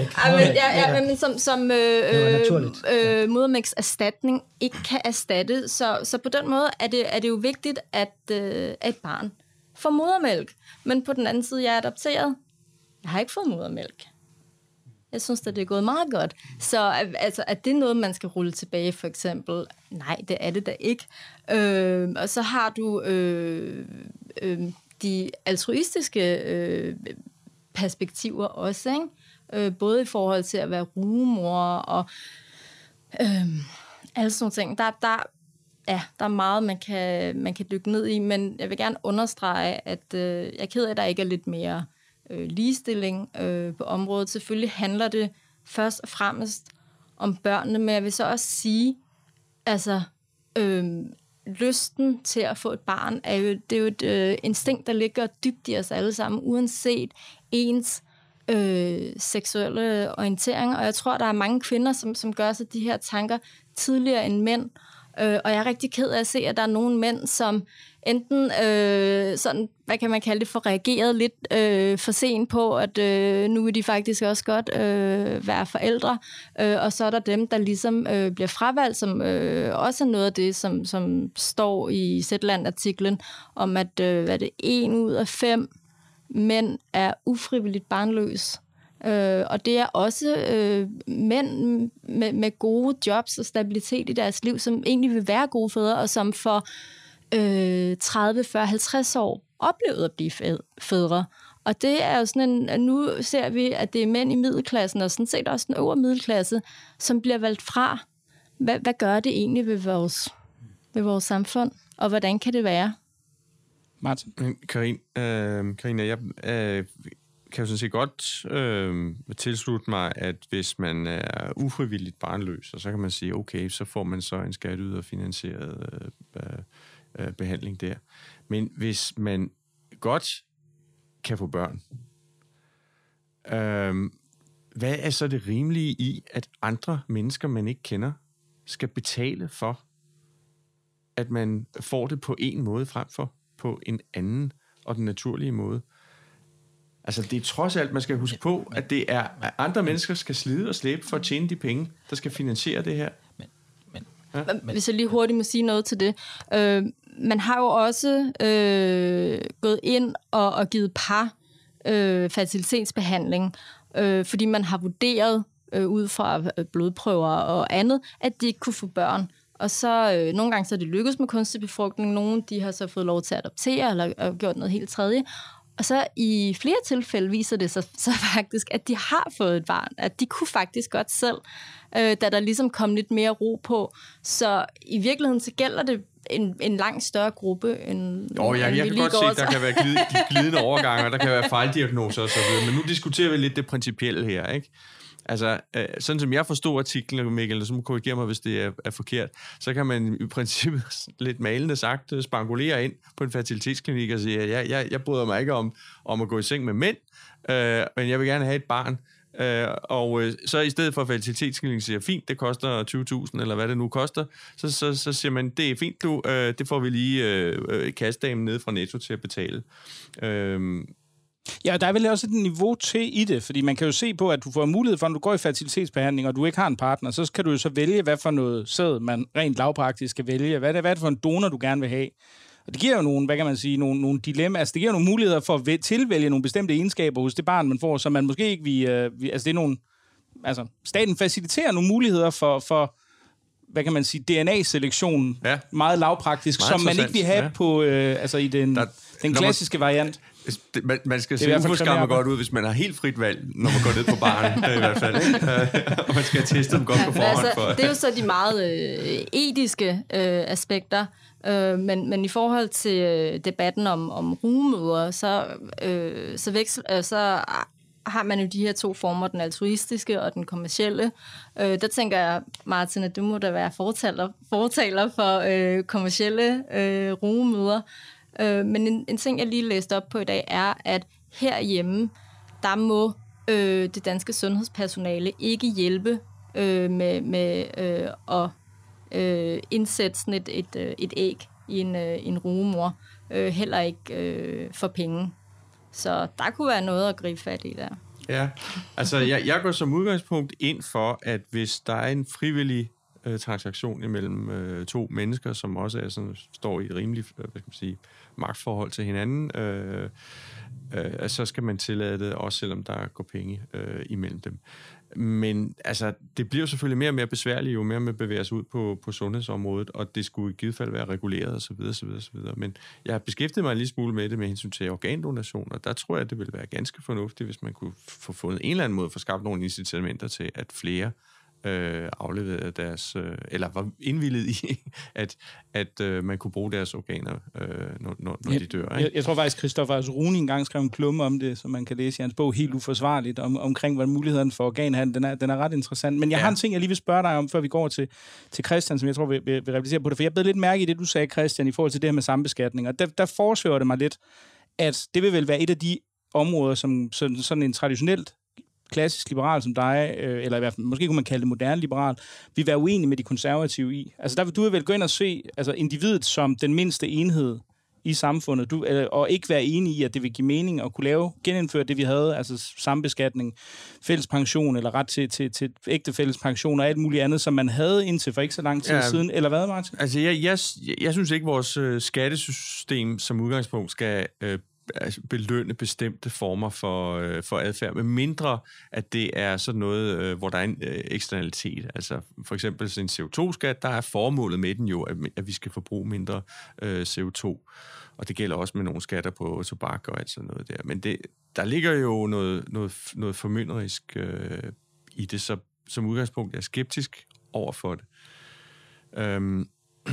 Ja, men som, som øh, øh, modermælkserstatning ikke kan erstatte, så, så på den måde er det, er det jo vigtigt, at, øh, at et barn får modermælk. Men på den anden side, jeg er adopteret. Jeg har ikke fået modermælk. Jeg synes, at det er gået meget godt. Så altså, er det noget, man skal rulle tilbage, for eksempel? Nej, det er det da ikke. Øh, og så har du... Øh, øh, de altruistiske øh, perspektiver også, ikke? Øh, både i forhold til at være rugemor og øh, alle sådan nogle ting. Der, der, ja, der er meget, man kan, man kan dykke ned i, men jeg vil gerne understrege, at øh, jeg er ked af, at der ikke er lidt mere øh, ligestilling øh, på området. Selvfølgelig handler det først og fremmest om børnene, men jeg vil så også sige, altså... Øh, lysten til at få et barn, er jo, det er jo et øh, instinkt, der ligger dybt i os alle sammen, uanset ens øh, seksuelle orientering. Og jeg tror, der er mange kvinder, som, som gør sig de her tanker tidligere end mænd. Øh, og jeg er rigtig ked af at se, at der er nogle mænd, som enten øh, sådan, hvad kan man kalde det, for reageret lidt øh, for sent på, at øh, nu vil de faktisk også godt øh, være forældre, øh, og så er der dem, der ligesom øh, bliver fravalgt, som øh, også er noget af det, som, som står i Zetland-artiklen, om at øh, hvad det, en ud af fem mænd er ufrivilligt barnløs. Øh, og det er også øh, mænd med, med gode jobs og stabilitet i deres liv, som egentlig vil være gode fædre, og som for øh, tredive, fyrre, halvtreds år oplevede at blive fædre. Og det er jo sådan en, nu ser vi, at det er mænd i middelklassen, og sådan set også den øvre middelklasse, som bliver valgt fra. Hvad, hvad gør det egentlig ved vores, ved vores samfund, og hvordan kan det være? Martin? Karin, øh, Karina, jeg øh, kan jo sådan set godt øh, tilslutte mig, at hvis man er ufrivilligt barnløs, så kan man sige, okay, så får man så en skatteyderfinansieret øh, øh, behandling der. Men hvis man godt kan få børn, Øhm, hvad er så det rimelige i, at andre mennesker, man ikke kender, skal betale for, at man får det på en måde frem for på en anden og den naturlige måde? Altså, det er trods alt, man skal huske på, at det er, at andre mennesker skal slide og slæbe for at tjene de penge, der skal finansiere det her. Men, men, ja? Hvis jeg lige hurtigt må sige noget til det. Øh, man har jo også øh, gået ind og, og givet par øh, fertilitetsbehandling, øh, fordi man har vurderet øh, ud fra blodprøver og andet, at de ikke kunne få børn. Og så øh, nogle gange så er det lykkedes med kunstig befrugtning, nogle de har så fået lov til at adoptere eller øh, gjort noget helt tredje. Og så i flere tilfælde viser det sig så faktisk, at de har fået et barn, at de kunne faktisk godt selv, øh, da der ligesom kom lidt mere ro på. Så i virkeligheden så gælder det en, en langt større gruppe end... Jo, jeg, jeg kan godt se, at der kan være glid, glidende overgange, og der kan være fejldiagnoser og så videre. Men nu diskuterer vi lidt det principielle her, ikke? Altså, øh, sådan som jeg forstod artiklen, Mikkel, så må korrigere mig, hvis det er, er forkert, så kan man i princippet lidt malende sagt spangulere ind på en fertilitetsklinik og sige, at jeg, jeg, jeg bryder mig ikke om, om at gå i seng med mænd, øh, men jeg vil gerne have et barn. Øh, og øh, så i stedet for fertilitetsklinikken siger, fint, det koster tyve tusind, eller hvad det nu koster, så, så, så siger man, det er fint, du, øh, det får vi lige øh, kassedamen ned fra Netto til at betale. Øh, Ja, der er vel også et niveau til i det, fordi man kan jo se på, at du får mulighed for, når du går i fertilitetsbehandling, og du ikke har en partner, så kan du jo så vælge, hvad for noget sæd man rent lavpraktisk skal vælge. Hvad er det, hvad er det for en donor, du gerne vil have? Og det giver jo nogle, hvad kan man sige, nogle, nogle dilemmaer. Altså, det giver nogle muligheder for at tilvælge nogle bestemte egenskaber hos det barn, man får, som man måske ikke vil... Øh, altså, det er nogle... Altså, staten faciliterer nogle muligheder for... for hvad kan man sige, D N A-selektion, ja. Meget lavpraktisk, meget som man ikke vil have ja. på, øh, altså i den, der, den klassiske man, variant. Det, man, man skal se uforskammet godt ud, hvis man har helt frit valg, når man går ned på baren, i hvert fald, ikke? Og man skal teste dem godt på forhånd. Altså, for. Det er jo så de meget øh, etiske øh, aspekter, øh, men, men i forhold til øh, debatten om, om rugemødre, så, øh, så, veksel, øh, så har man jo de her to former, den altruistiske og den kommercielle. Øh, der tænker jeg, Martin, at du må da være fortaler, fortaler for øh, kommercielle øh, rugemødre. Øh, men en, en ting, jeg lige læste op på i dag, er, at herhjemme, der må øh, det danske sundhedspersonale ikke hjælpe øh, med, med øh, at øh, indsætte sådan et, et, et æg i en, øh, en rugemor. Øh, heller ikke øh, for penge. Så der kunne være noget at gribe fat i der. Ja, altså jeg, jeg går som udgangspunkt ind for, at hvis der er en frivillig øh, transaktion imellem øh, to mennesker, som også er sådan, står i et rimeligt øh, hvad skal man sige, magtforhold til hinanden, øh, øh, så skal man tillade det, også selvom der går penge øh, imellem dem. Men altså, det bliver jo selvfølgelig mere og mere besværligt, jo mere man bevæger sig ud på, på sundhedsområdet, og det skulle i givet fald være reguleret osv. osv., osv. Men jeg har beskæftiget mig en lille smule med det med hensyn til organdonation, og der tror jeg, at det ville være ganske fornuftigt, hvis man kunne få fundet en eller anden måde for at skabe nogle incitamenter til, at flere øh, afleverede deres, øh, eller var indvillet i, at, at øh, man kunne bruge deres organer, øh, når, når, når ja, de dør. Ikke? Jeg, jeg tror faktisk, Christoffer Rune engang skrev en klumme om det, som man kan læse i hans bog, Helt uforsvarligt, om, omkring, hvad muligheden for organhandel, den er, den er ret interessant. Men jeg ja. har en ting, jeg lige vil spørge dig om, før vi går til, til Christian, som jeg tror, vi vil, vil replicere på det, for jeg blev lidt mærke i det, du sagde, Christian, i forhold til det her med sambeskatning, og der, der forsøger det mig lidt, at det vil vel være et af de områder, som sådan, sådan en traditionelt klassisk liberal som dig, øh, eller i hvert fald, måske kunne man kalde det moderne liberal, vil være uenig med de konservative i. Altså der vil du vel gå ind og se altså, individet som den mindste enhed i samfundet, du, øh, og ikke være enig i, at det vil give mening at kunne lave, genindføre det, vi havde, altså sambeskatning, fælles pension, eller ret til, til, til ægte fælles pension, og alt muligt andet, som man havde indtil for ikke så lang tid ja, siden. Eller hvad, Martin? Altså, jeg, jeg, jeg synes ikke, vores øh, skattesystem som udgangspunkt skal øh, altså belønne bestemte former for, øh, for adfærd, med mindre at det er sådan noget, øh, hvor der er en øh, eksternalitet. Altså for eksempel sådan en C O to skat, der er formålet med den jo, at, at vi skal forbruge mindre øh, C O to. Og det gælder også med nogle skatter på tobak og alt sådan noget der. Men det, der ligger jo noget, noget, noget formynderisk øh, i det, så som udgangspunkt er jeg skeptisk over for det. Øhm,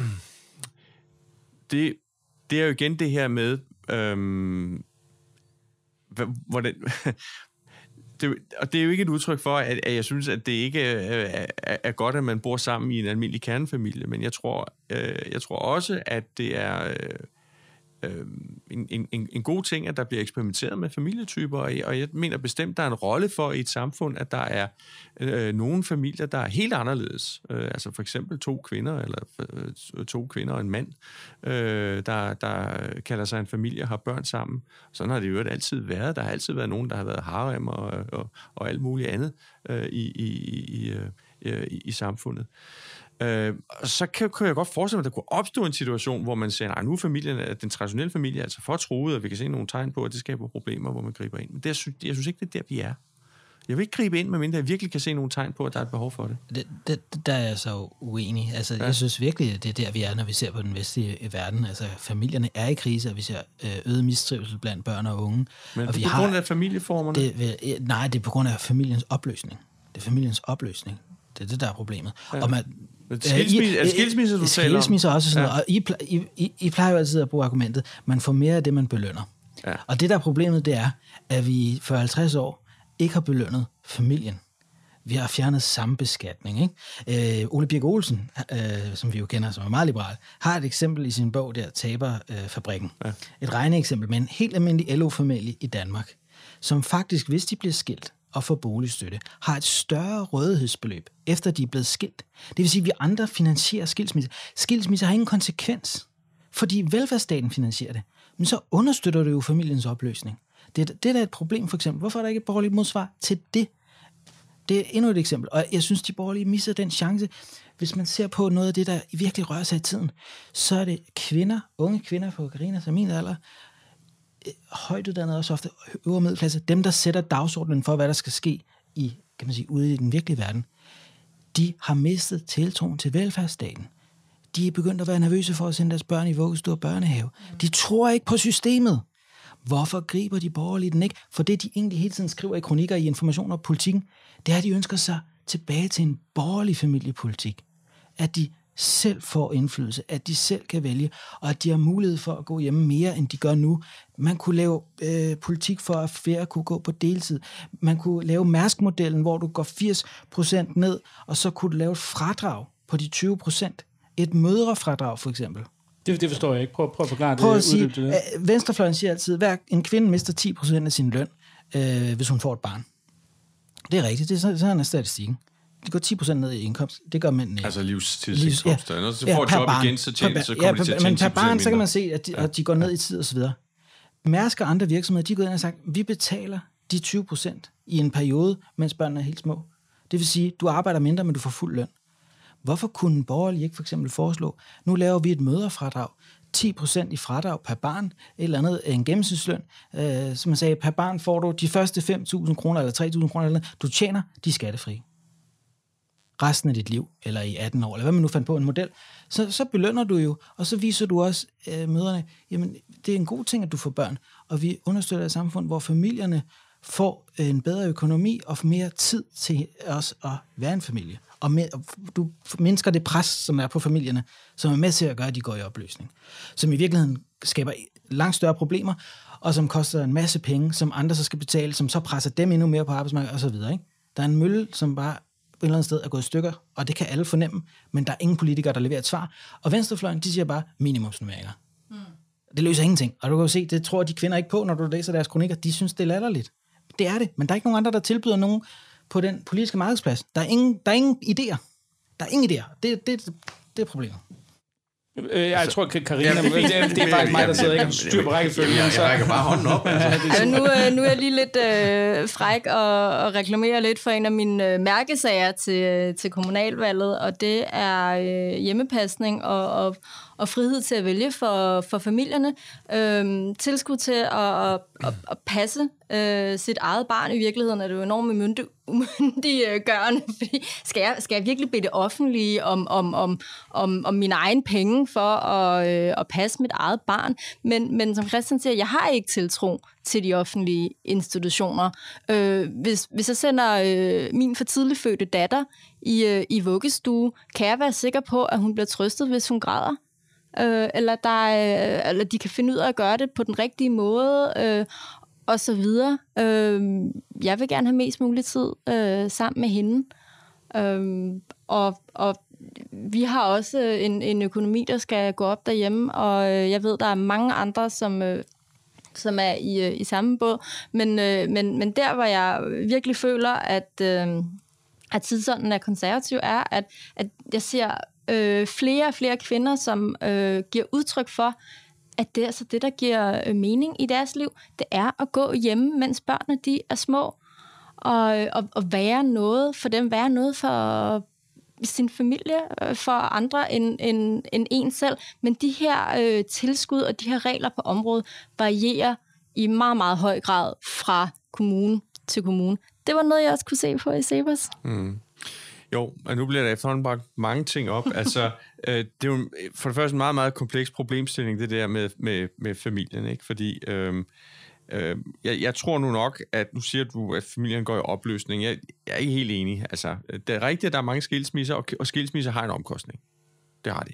det. Det er jo igen det her med Øhm, hvordan, det, og det er jo ikke et udtryk for, at, at jeg synes, at det ikke er, er, er godt, at man bor sammen i en almindelig kernefamilie, men jeg tror, øh, jeg tror også, at det er, øh, øh, en, en, en god ting, at der bliver eksperimenteret med familietyper, og jeg, og jeg mener bestemt, der er en rolle for i et samfund, at der er øh, nogle familier, der er helt anderledes. Øh, altså for eksempel to kvinder, eller øh, to kvinder og en mand, øh, der, der kalder sig en familie og har børn sammen. Sådan har det jo altid været. Der har altid været nogen, der har været harem og, og, og alt muligt andet øh, i, i, i, i, i, i samfundet. Øh, så kan, kan jeg godt forestille mig, at der kunne opstå en situation, hvor man siger, nej, nu er familien, den traditionelle familie er altså for truet, og vi kan se nogle tegn på, at det skaber problemer, hvor man griber ind. Men det, jeg, synes, jeg synes ikke, det er der, vi er. Jeg vil ikke gribe ind, medmindre jeg virkelig kan se nogle tegn på, at der er et behov for det. det, det der er jeg så uenig. Altså, ja. Jeg synes virkelig, at det er der, vi er, når vi ser på den vestlige verden. Altså, familierne er i krise, og vi ser øget mistrivsel blandt børn og unge. Men og det vi er på har, grund af familieformerne? Det, nej, det er på grund af familiens opløsning. Det er familiens opløsning. Det er det, der er problemet. Ja. Og man, Skilsmisse, er skilsmisse, du taler om? Skilsmisse også sådan ja. noget. Og I, I, I, I plejer jo altid at bruge argumentet, man får mere af det, man belønner. Ja. Og det, der er problemet, det er, at vi for halvtreds år ikke har belønnet familien. Vi har fjernet sambeskatning. Ikke? Øh, Ole Birk Olesen, øh, som vi jo kender, som er meget liberal, har et eksempel i sin bog der, Taberfabrikken. Øh, ja. Et regneeksempel med en helt almindelig L O-familie i Danmark, som faktisk, hvis de bliver skilt og får boligstøtte, har et større rådighedsbeløb, efter de er blevet skilt. Det vil sige, at vi andre finansierer skilsmisse. Skilsmisse har ingen konsekvens, fordi velfærdsstaten finansierer det. Men så understøtter det jo familiens opløsning. Det, det er da et problem, for eksempel. Hvorfor er der ikke et borgerligt modsvar til det? Det er endnu et eksempel. Og jeg synes, de borgerlige misser den chance. Hvis man ser på noget af det, der virkelig rører sig i tiden, så er det kvinder, unge kvinder på Carinas og min alder, højtuddannede også ofte øvre middelklasse, dem, der sætter dagsordenen for, hvad der skal ske i, kan man sige, ude i den virkelige verden, de har mistet tiltroen til velfærdsstaten. De er begyndt at være nervøse for at sende deres børn i vuggestue og børnehave. De tror ikke på systemet. Hvorfor griber de borgerlige den ikke? For det, de egentlig hele tiden skriver i kronikker i Information og Politikken, det er, at de ønsker sig tilbage til en borgerlig familiepolitik. At de selv får indflydelse, at de selv kan vælge, og at de har mulighed for at gå hjemme mere, end de gør nu. Man kunne lave øh, politik for, at flere kunne gå på deltid. Man kunne lave Mærsk-modellen, hvor du går firs procent ned, og så kunne du lave et fradrag på de tyve procent. Et mødrefradrag, for eksempel. Det, det forstår jeg ikke. Prøv, prøv at forklare det. Prøv at sige, det. Venstrefløjen siger altid, at en kvinde mister ti procent af sin løn, øh, hvis hun får et barn. Det er rigtigt. Det er sådan, sådan er statistikken. Det går ti procent ned i indkomst. Det gør mændene. Altså livstidsindkomst. Ja. Når så får ja, et job barn. igen, så, tjener, så kommer ja, de til at tjene ti procent Men per barn, mindre. så kan man se, at de, ja. at de går ned i tid og så videre. Mærsk og andre virksomheder, de går ind og sagt, vi betaler de tyve procent i en periode, mens børnene er helt små. Det vil sige, du arbejder mindre, men du får fuld løn. Hvorfor kunne en borgerlig ikke for eksempel foreslå, nu laver vi et mødrefradrag, ti procent i fradrag per barn, et eller andet en gennemsnitsløn. Øh, som man sagde, per barn får du de første fem tusind kroner eller tre tusind kroner, eller noget, du tjener, de er skattefri. Resten af dit liv, eller i atten år, eller hvad man nu fandt på en model, så, så belønner du jo, og så viser du også øh, mødrene, jamen det er en god ting, at du får børn, og vi understøtter et samfund, hvor familierne får en bedre økonomi og mere tid til os at være en familie. Og med, du mindsker det pres, som er på familierne, som er med til at gøre, at de går i opløsning. Som i virkeligheden skaber langt større problemer, og som koster en masse penge, som andre så skal betale, som så presser dem endnu mere på arbejdsmarkedet osv. Der er en mølle, som bare på et eller andet sted er gået i stykker, og det kan alle fornemme, men der er ingen politikere, der leverer et svar. Og venstrefløjen, de siger bare minimumsnormeringer. Mm. Det løser ingenting. Og du kan jo se, det tror de kvinder ikke på, når du læser deres kronikker. De synes, det er latterligt. Det er det, men der er ikke nogen andre, der tilbyder nogen på den politiske markedsplads. Der er ingen, der er ingen idéer. Der er ingen idéer. Det, det, det er problemet. Jeg altså, tror, at Carina, det, det, det er faktisk mig, der sidder ikke og styr på rækkefølgen. Jeg, jeg rækker bare hånden op. Altså. Altså, nu, nu er jeg lige lidt øh, fræk og, og reklamerer lidt for en af mine øh, mærkesager til, til kommunalvalget, og det er øh, hjemmepasning og, og, og frihed til at vælge for, for familierne. Øh, tilskud til at, at, at passe øh, sit eget barn. I virkeligheden er det jo enormt myndig, umyndiggørende, fordi skal jeg, skal jeg virkelig bede det offentlige om, om, om, om, om mine egne penge for at, øh, at passe mit eget barn? Men, men som Christian siger, jeg har ikke tiltro til de offentlige institutioner. Øh, hvis, hvis jeg sender øh, min for tidligt fødte datter i, øh, i vuggestue, kan jeg være sikker på, at hun bliver trøstet, hvis hun græder? Øh, eller, der, øh, eller de kan finde ud af at gøre det på den rigtige måde, øh, og så videre. Øh, jeg vil gerne have mest mulig tid øh, sammen med hende. Øh, og, og vi har også en, en økonomi, der skal gå op derhjemme, og øh, jeg ved, der er mange andre, som... Øh, som er i, i samme båd. Men, øh, men, men der, hvor jeg virkelig føler, at, øh, at tidsånden er konservativ, er, at, at jeg ser øh, flere og flere kvinder, som øh, giver udtryk for, at det er altså det, der giver øh, mening i deres liv. Det er at gå hjemme, mens børnene de er små, og, og, og være noget for dem, være noget for sin familie, for andre end, end, end en selv. Men de her øh, tilskud og de her regler på området varierer i meget, meget høj grad fra kommune til kommune. Det var noget, jeg også kunne se på i CEPOS. Mm. Jo, og nu bliver der efterhånden bragt mange ting op. Altså, øh, det er jo for det første en meget, meget kompleks problemstilling, det der med, med, med familien, ikke? Fordi øh, øh, jeg, jeg tror nu nok, at nu siger du, at familien går i opløsning. Jeg, jeg er ikke helt enig. Altså, det er rigtigt, at der er mange skilsmisser, og, og skilsmisser har en omkostning. Det har de.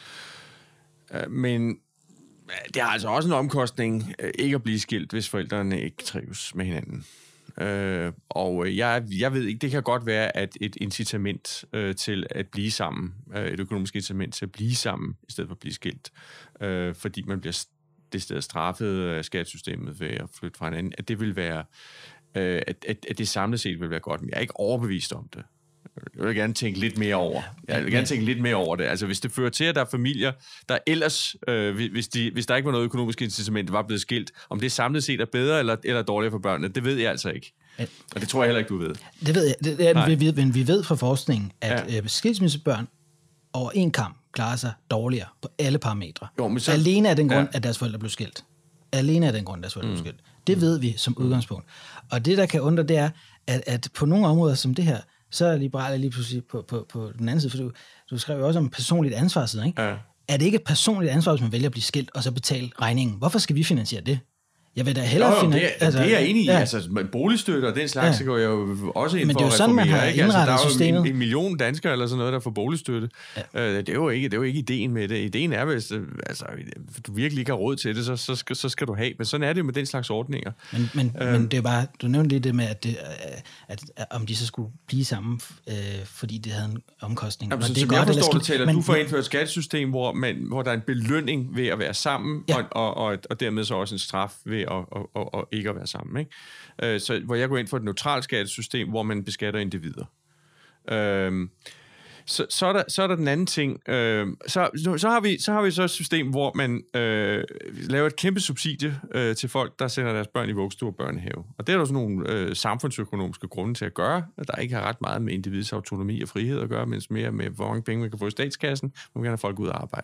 Øh, men det har altså også en omkostning øh, ikke at blive skilt, hvis forældrene ikke trives med hinanden. Øh, og jeg, jeg ved ikke, det kan godt være, at et incitament øh, til at blive sammen, øh, et økonomisk incitament til at blive sammen, i stedet for at blive skilt, øh, fordi man bliver det sted straffet af skattesystemet ved at flytte fra hinanden, at det vil være, øh, at, at, at det samlet set vil være godt, men jeg er ikke overbevist om det. Jeg vil gerne tænke lidt mere over. Jeg vil gerne tænke lidt mere over det. Altså, hvis det fører til, at der er familier, der ellers, øh, hvis, de, hvis der ikke var noget økonomisk incitament, var blevet skilt, om det samlet set er bedre eller, eller dårligere for børnene, det ved jeg altså ikke. Og det tror jeg heller ikke, du ved. Det ved jeg. Det, det er, vi, men vi ved fra forskningen, at ja. skilsmissebørn over en kamp klarer sig dårligere på alle parametre. Jo, men så, alene af den grund, ja. at deres forældre blev skilt. Alene af den grund, at deres forældre mm. blev skilt. Det ved vi som udgangspunkt. Og det, der kan undre, det er, at, at på nogle områder som det her, så er liberale lige pludselig på, på, på den anden side, for du, du skrev jo også om personligt ansvar, ikke? Ja. Er det ikke et personligt ansvar, hvis man vælger at blive skilt, og så betale regningen? Hvorfor skal vi finansiere det? Jeg vil da hellere jo, finde... Det, altså, det er jeg enig i. Ja. Altså, boligstøtte og den slags, ja. går jeg jo også ind men for at reformere. Men det er jo sådan, man har indrettet altså, der er systemet. jo en, en million danskere eller sådan noget, der får boligstøtte. Ja. Øh, det, er jo ikke, det er jo ikke ideen med det. Ideen er, hvis altså, du virkelig ikke har råd til det, så, så, skal, så skal du have. Men sådan er det jo med den slags ordninger. Men, men, øh, men det er bare... Du nævnte lige det med, at, det, at, at om de så skulle blive sammen, øh, fordi det havde en omkostning. Jamen, så, det er godt, jeg forstår det, taler, men, du får indført et skattesystem, hvor, man, hvor der er en belønning ved at være sammen, ja. og, og, og, og dermed så også en straf ved at... Og, og, og ikke at være sammen, ikke? Øh, så hvor jeg går ind for et neutralt skattesystem, hvor man beskatter individer. Øh, så, så, er der, så er der den anden ting. Øh, så, så, har vi, så har vi så et system, hvor man øh, laver et kæmpe subsidie øh, til folk, der sender deres børn i vuggestue og børnehave. Og det er der sådan nogle øh, samfundsøkonomiske grunde til at gøre, at der ikke har ret meget med individets autonomi og frihed at gøre, mens mere med, hvor mange penge man kan få i statskassen, hvor man kan have folk ud at arbejde.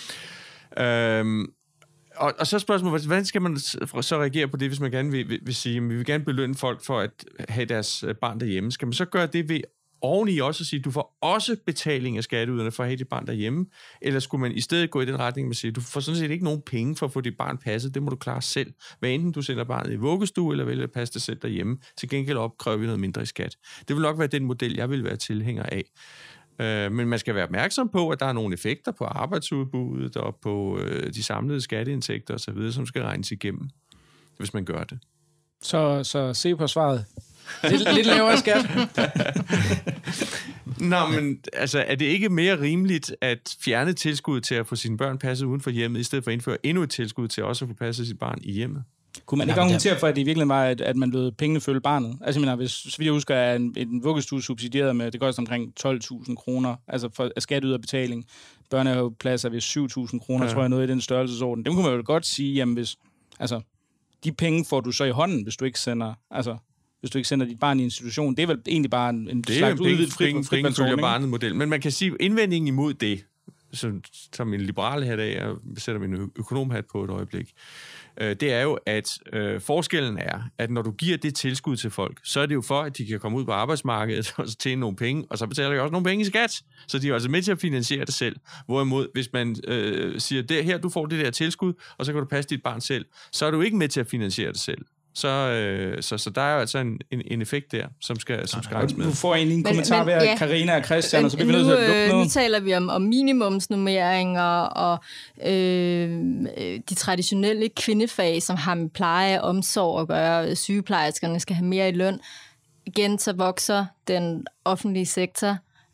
Øh, Og, og så spørgsmålet, hvordan skal man så reagere på det, hvis man gerne vil, vil, vil sige, at vi vil gerne belønne folk for at have deres barn derhjemme? Skal man så gøre det ved oveni også at sige, at du får også betaling af skatteyderne for at have dit barn derhjemme? Eller skulle man i stedet gå i den retning med at sige, at du får sådan set ikke nogen penge for at få dit barn passet, det må du klare selv. Hvad enten du sender barnet i vuggestue, eller vælger at passe det selv derhjemme. Til gengæld opkræver vi noget mindre i skat. Det vil nok være den model, jeg vil være tilhænger af. Men man skal være opmærksom på, at der er nogle effekter på arbejdsudbuddet og på øh, de samlede skatteindtægter osv., som skal regnes igennem, hvis man gør det. Så, så se på svaret. Lidt, lidt lavere skat. Nå, men altså, er det ikke mere rimeligt at fjerne tilskud til at få sine børn passet uden for hjemmet, i stedet for at indføre endnu et tilskud til også at få passet sit barn i hjemmet? Kunne man ikke argumentere for, at det i virkeligheden var, at, at man lod pengene følge barnet? Altså, jeg mener, hvis, så vidt jeg husker, er en, en vuggestue subsidieret med, det koster omkring tolv tusind kroner, altså for skatteyderbetaling. Børnehavepladser ved syv tusind kroner, ja. tror jeg, noget i den størrelsesorden. Dem kunne man jo godt sige, jamen hvis, altså, de penge får du så i hånden, hvis du ikke sender, altså, hvis du ikke sender dit barn i institution. Det er vel egentlig bare en, en slags udvidet fritvalgsordning. Barnet model. Men man kan sige, indvendingen imod det, som, som en liberal hat af, jeg sætter min økonomhat på et øjeblik, det er jo, at øh, forskellen er, at når du giver det tilskud til folk, så er det jo for, at de kan komme ud på arbejdsmarkedet og så tjene nogle penge, og så betaler de også nogle penge i skat. Så de er altså med til at finansiere det selv. Hvorimod, hvis man øh, siger, det her, du får det der tilskud, og så kan du passe dit barn selv, så er du ikke med til at finansiere det selv. Så, øh, så, så der er jo altså en, en, en effekt der, som skal, som skal regnes med. Du får egentlig en kommentar ved ja. Karina og Christian, og så bliver vi nødt til at lukke noget. Nu taler vi om, om minimumsnummeringer og øh, de traditionelle kvindefag, som har med pleje og omsorg at gøre. Sygeplejerskerne skal have mere i løn. Igen så vokser den offentlige sektor,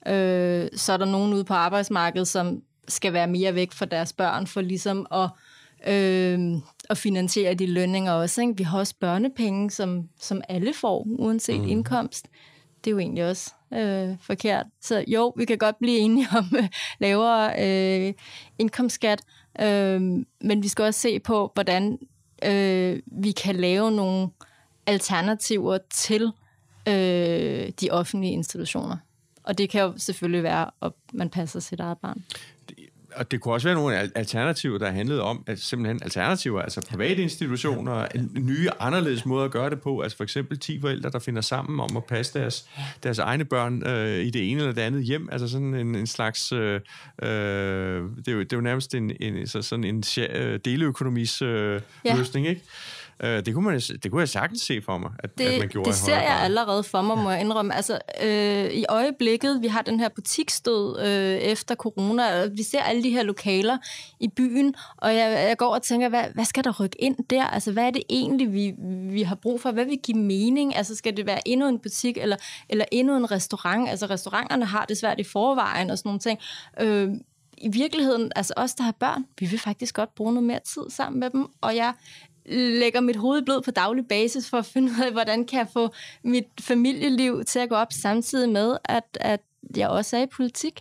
Øh, så er der nogen ude på arbejdsmarkedet, som skal være mere væk fra deres børn, for ligesom at, øh, at finansiere de lønninger også. Ikke? Vi har også børnepenge, som, som alle får, uanset mm. indkomst. Det er jo egentlig også øh, forkert. Så jo, vi kan godt blive enige om øh, lavere øh, indkomstskat, øh, men vi skal også se på, hvordan øh, vi kan lave nogle alternativer til øh, de offentlige institutioner. Og det kan jo selvfølgelig være, at man passer sit eget barn. Og det kunne også være nogle alternativer, der handlede om, at simpelthen alternativer, altså private institutioner, nye, anderledes måder at gøre det på, altså for eksempel ti forældre, der finder sammen om at passe deres, deres egne børn øh, i det ene eller det andet hjem, altså sådan en, en slags, øh, øh, det, er jo, det er jo nærmest en, en, så sådan en deleøkonomis øh, ja. løsning, ikke? Det kunne, man, det kunne jeg sagtens se for mig, at, det, at man gjorde det ser jeg allerede for mig, må jeg indrømme. Altså, øh, i øjeblikket, vi har den her butiksdød øh, efter corona, og vi ser alle de her lokaler i byen, og jeg, jeg går og tænker, hvad, hvad skal der rykke ind der? Altså, hvad er det egentlig, vi, vi har brug for? Hvad vil give mening? Altså, skal det være endnu en butik, eller, eller endnu en restaurant? Altså, restauranterne har det svært i forvejen, og sådan nogle ting. Øh, I virkeligheden, altså os, der har børn, vi vil faktisk godt bruge noget mere tid sammen med dem, og jeg lægger mit hoved i blød på daglig basis for at finde ud af, hvordan kan jeg få mit familieliv til at gå op samtidig med, at, at jeg også er i politik.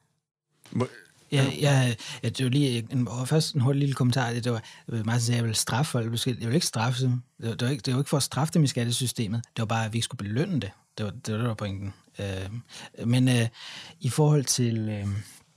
Ja, ja, ja, det var lige en, først en hurtig lille kommentar. Det var meget sådan, at jeg ville straffe folk. Jeg ville ikke straffe dem. Det var, det var ikke, det var ikke for at straffe dem i skattesystemet. Det var bare, at vi ikke skulle belønne det. Det var det, der var pointen. Øh, men øh, i forhold til... Øh,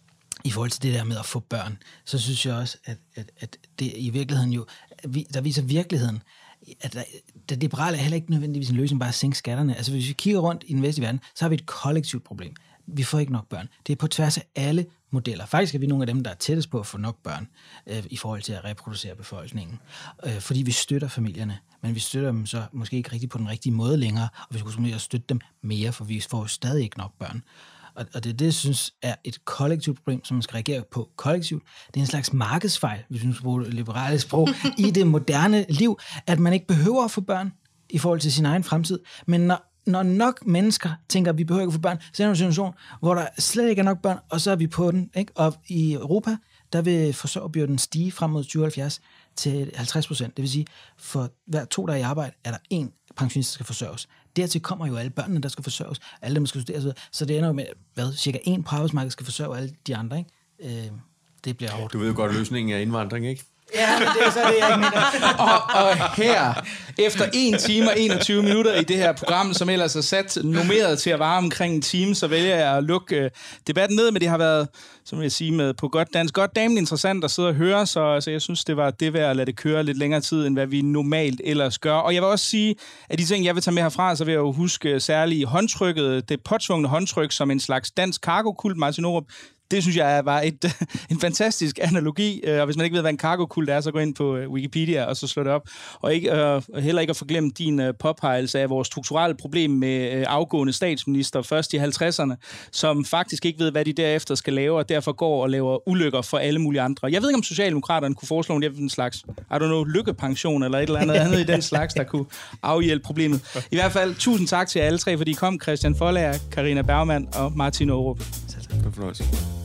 I forhold til det der med at få børn, så synes jeg også, at, at, at det i virkeligheden jo, der viser virkeligheden, at der, det liberale er heller ikke nødvendigvis en løsning bare at sænke skatterne. Altså hvis vi kigger rundt i den vestlige verden, så har vi et kollektivt problem. Vi får ikke nok børn. Det er på tværs af alle modeller. Faktisk er vi nogle af dem, der er tættest på at få nok børn øh, i forhold til at reproducere befolkningen. Øh, fordi vi støtter familierne, men vi støtter dem så måske ikke rigtig på den rigtige måde længere, og vi skulle støtte dem mere, for vi får stadig ikke nok børn. Og, og det er det, jeg synes, er et kollektivt problem, som man skal reagere på kollektivt. Det er en slags markedsfejl, hvis man skal bruge det liberale sprog, i det moderne liv, at man ikke behøver at få børn i forhold til sin egen fremtid. Men når, når nok mennesker tænker, at vi behøver ikke at få børn, så er der en situation, hvor der slet ikke er nok børn, og så er vi på den. Ikke? Og i Europa, der vil forsørgerbyrden stige frem mod tyve halvfjerds til halvtreds procent. Det vil sige, for hver to, der er i arbejde, er der en pensionist, der skal forsørges. Dertil kommer jo alle børnene, der skal forsørges, alle dem, der skal studere, så det ender jo med, hvad, cirka en på arbejdsmarkedet skal forsørge alle de andre, ikke? Øh, det bliver hårdt. Du ved jo godt, løsningen er indvandring, ikke? Ja, men det er så det, jeg ikke mener. og, og her, efter en time og enogtyve minutter i det her program, som ellers er sat nummeret til at vare omkring en time, så vælger jeg at lukke uh, debatten ned, men det har været, som jeg sige med på godt dansk, godt damen interessant at sidde og høre, så altså, jeg synes, det var det værd at lade det køre lidt længere tid, end hvad vi normalt ellers gør. Og jeg vil også sige, at de ting, jeg vil tage med herfra, så vil jeg jo huske særligt håndtrykket, det påtvungne håndtryk som en slags dansk cargo-kult, Martin Aarup. Det synes jeg var et, en fantastisk analogi, og hvis man ikke ved, hvad en cargo-kult er, så gå ind på Wikipedia og så slå det op. Og ikke, øh, heller ikke at forglemme din øh, påpegelse af vores strukturelle problem med øh, afgående statsminister først i halvtredserne, som faktisk ikke ved, hvad de derefter skal lave, og derfor går og laver ulykker for alle mulige andre. Jeg ved ikke, om Socialdemokraterne kunne foreslå en slags, I don't know, lykkepension eller et eller andet andet i den slags, der kunne afhjælpe problemet. I hvert fald, tusind tak til alle tre, fordi I kom. Christian Foldager, Carina Bergmann og Martin Aarup. Selv tak.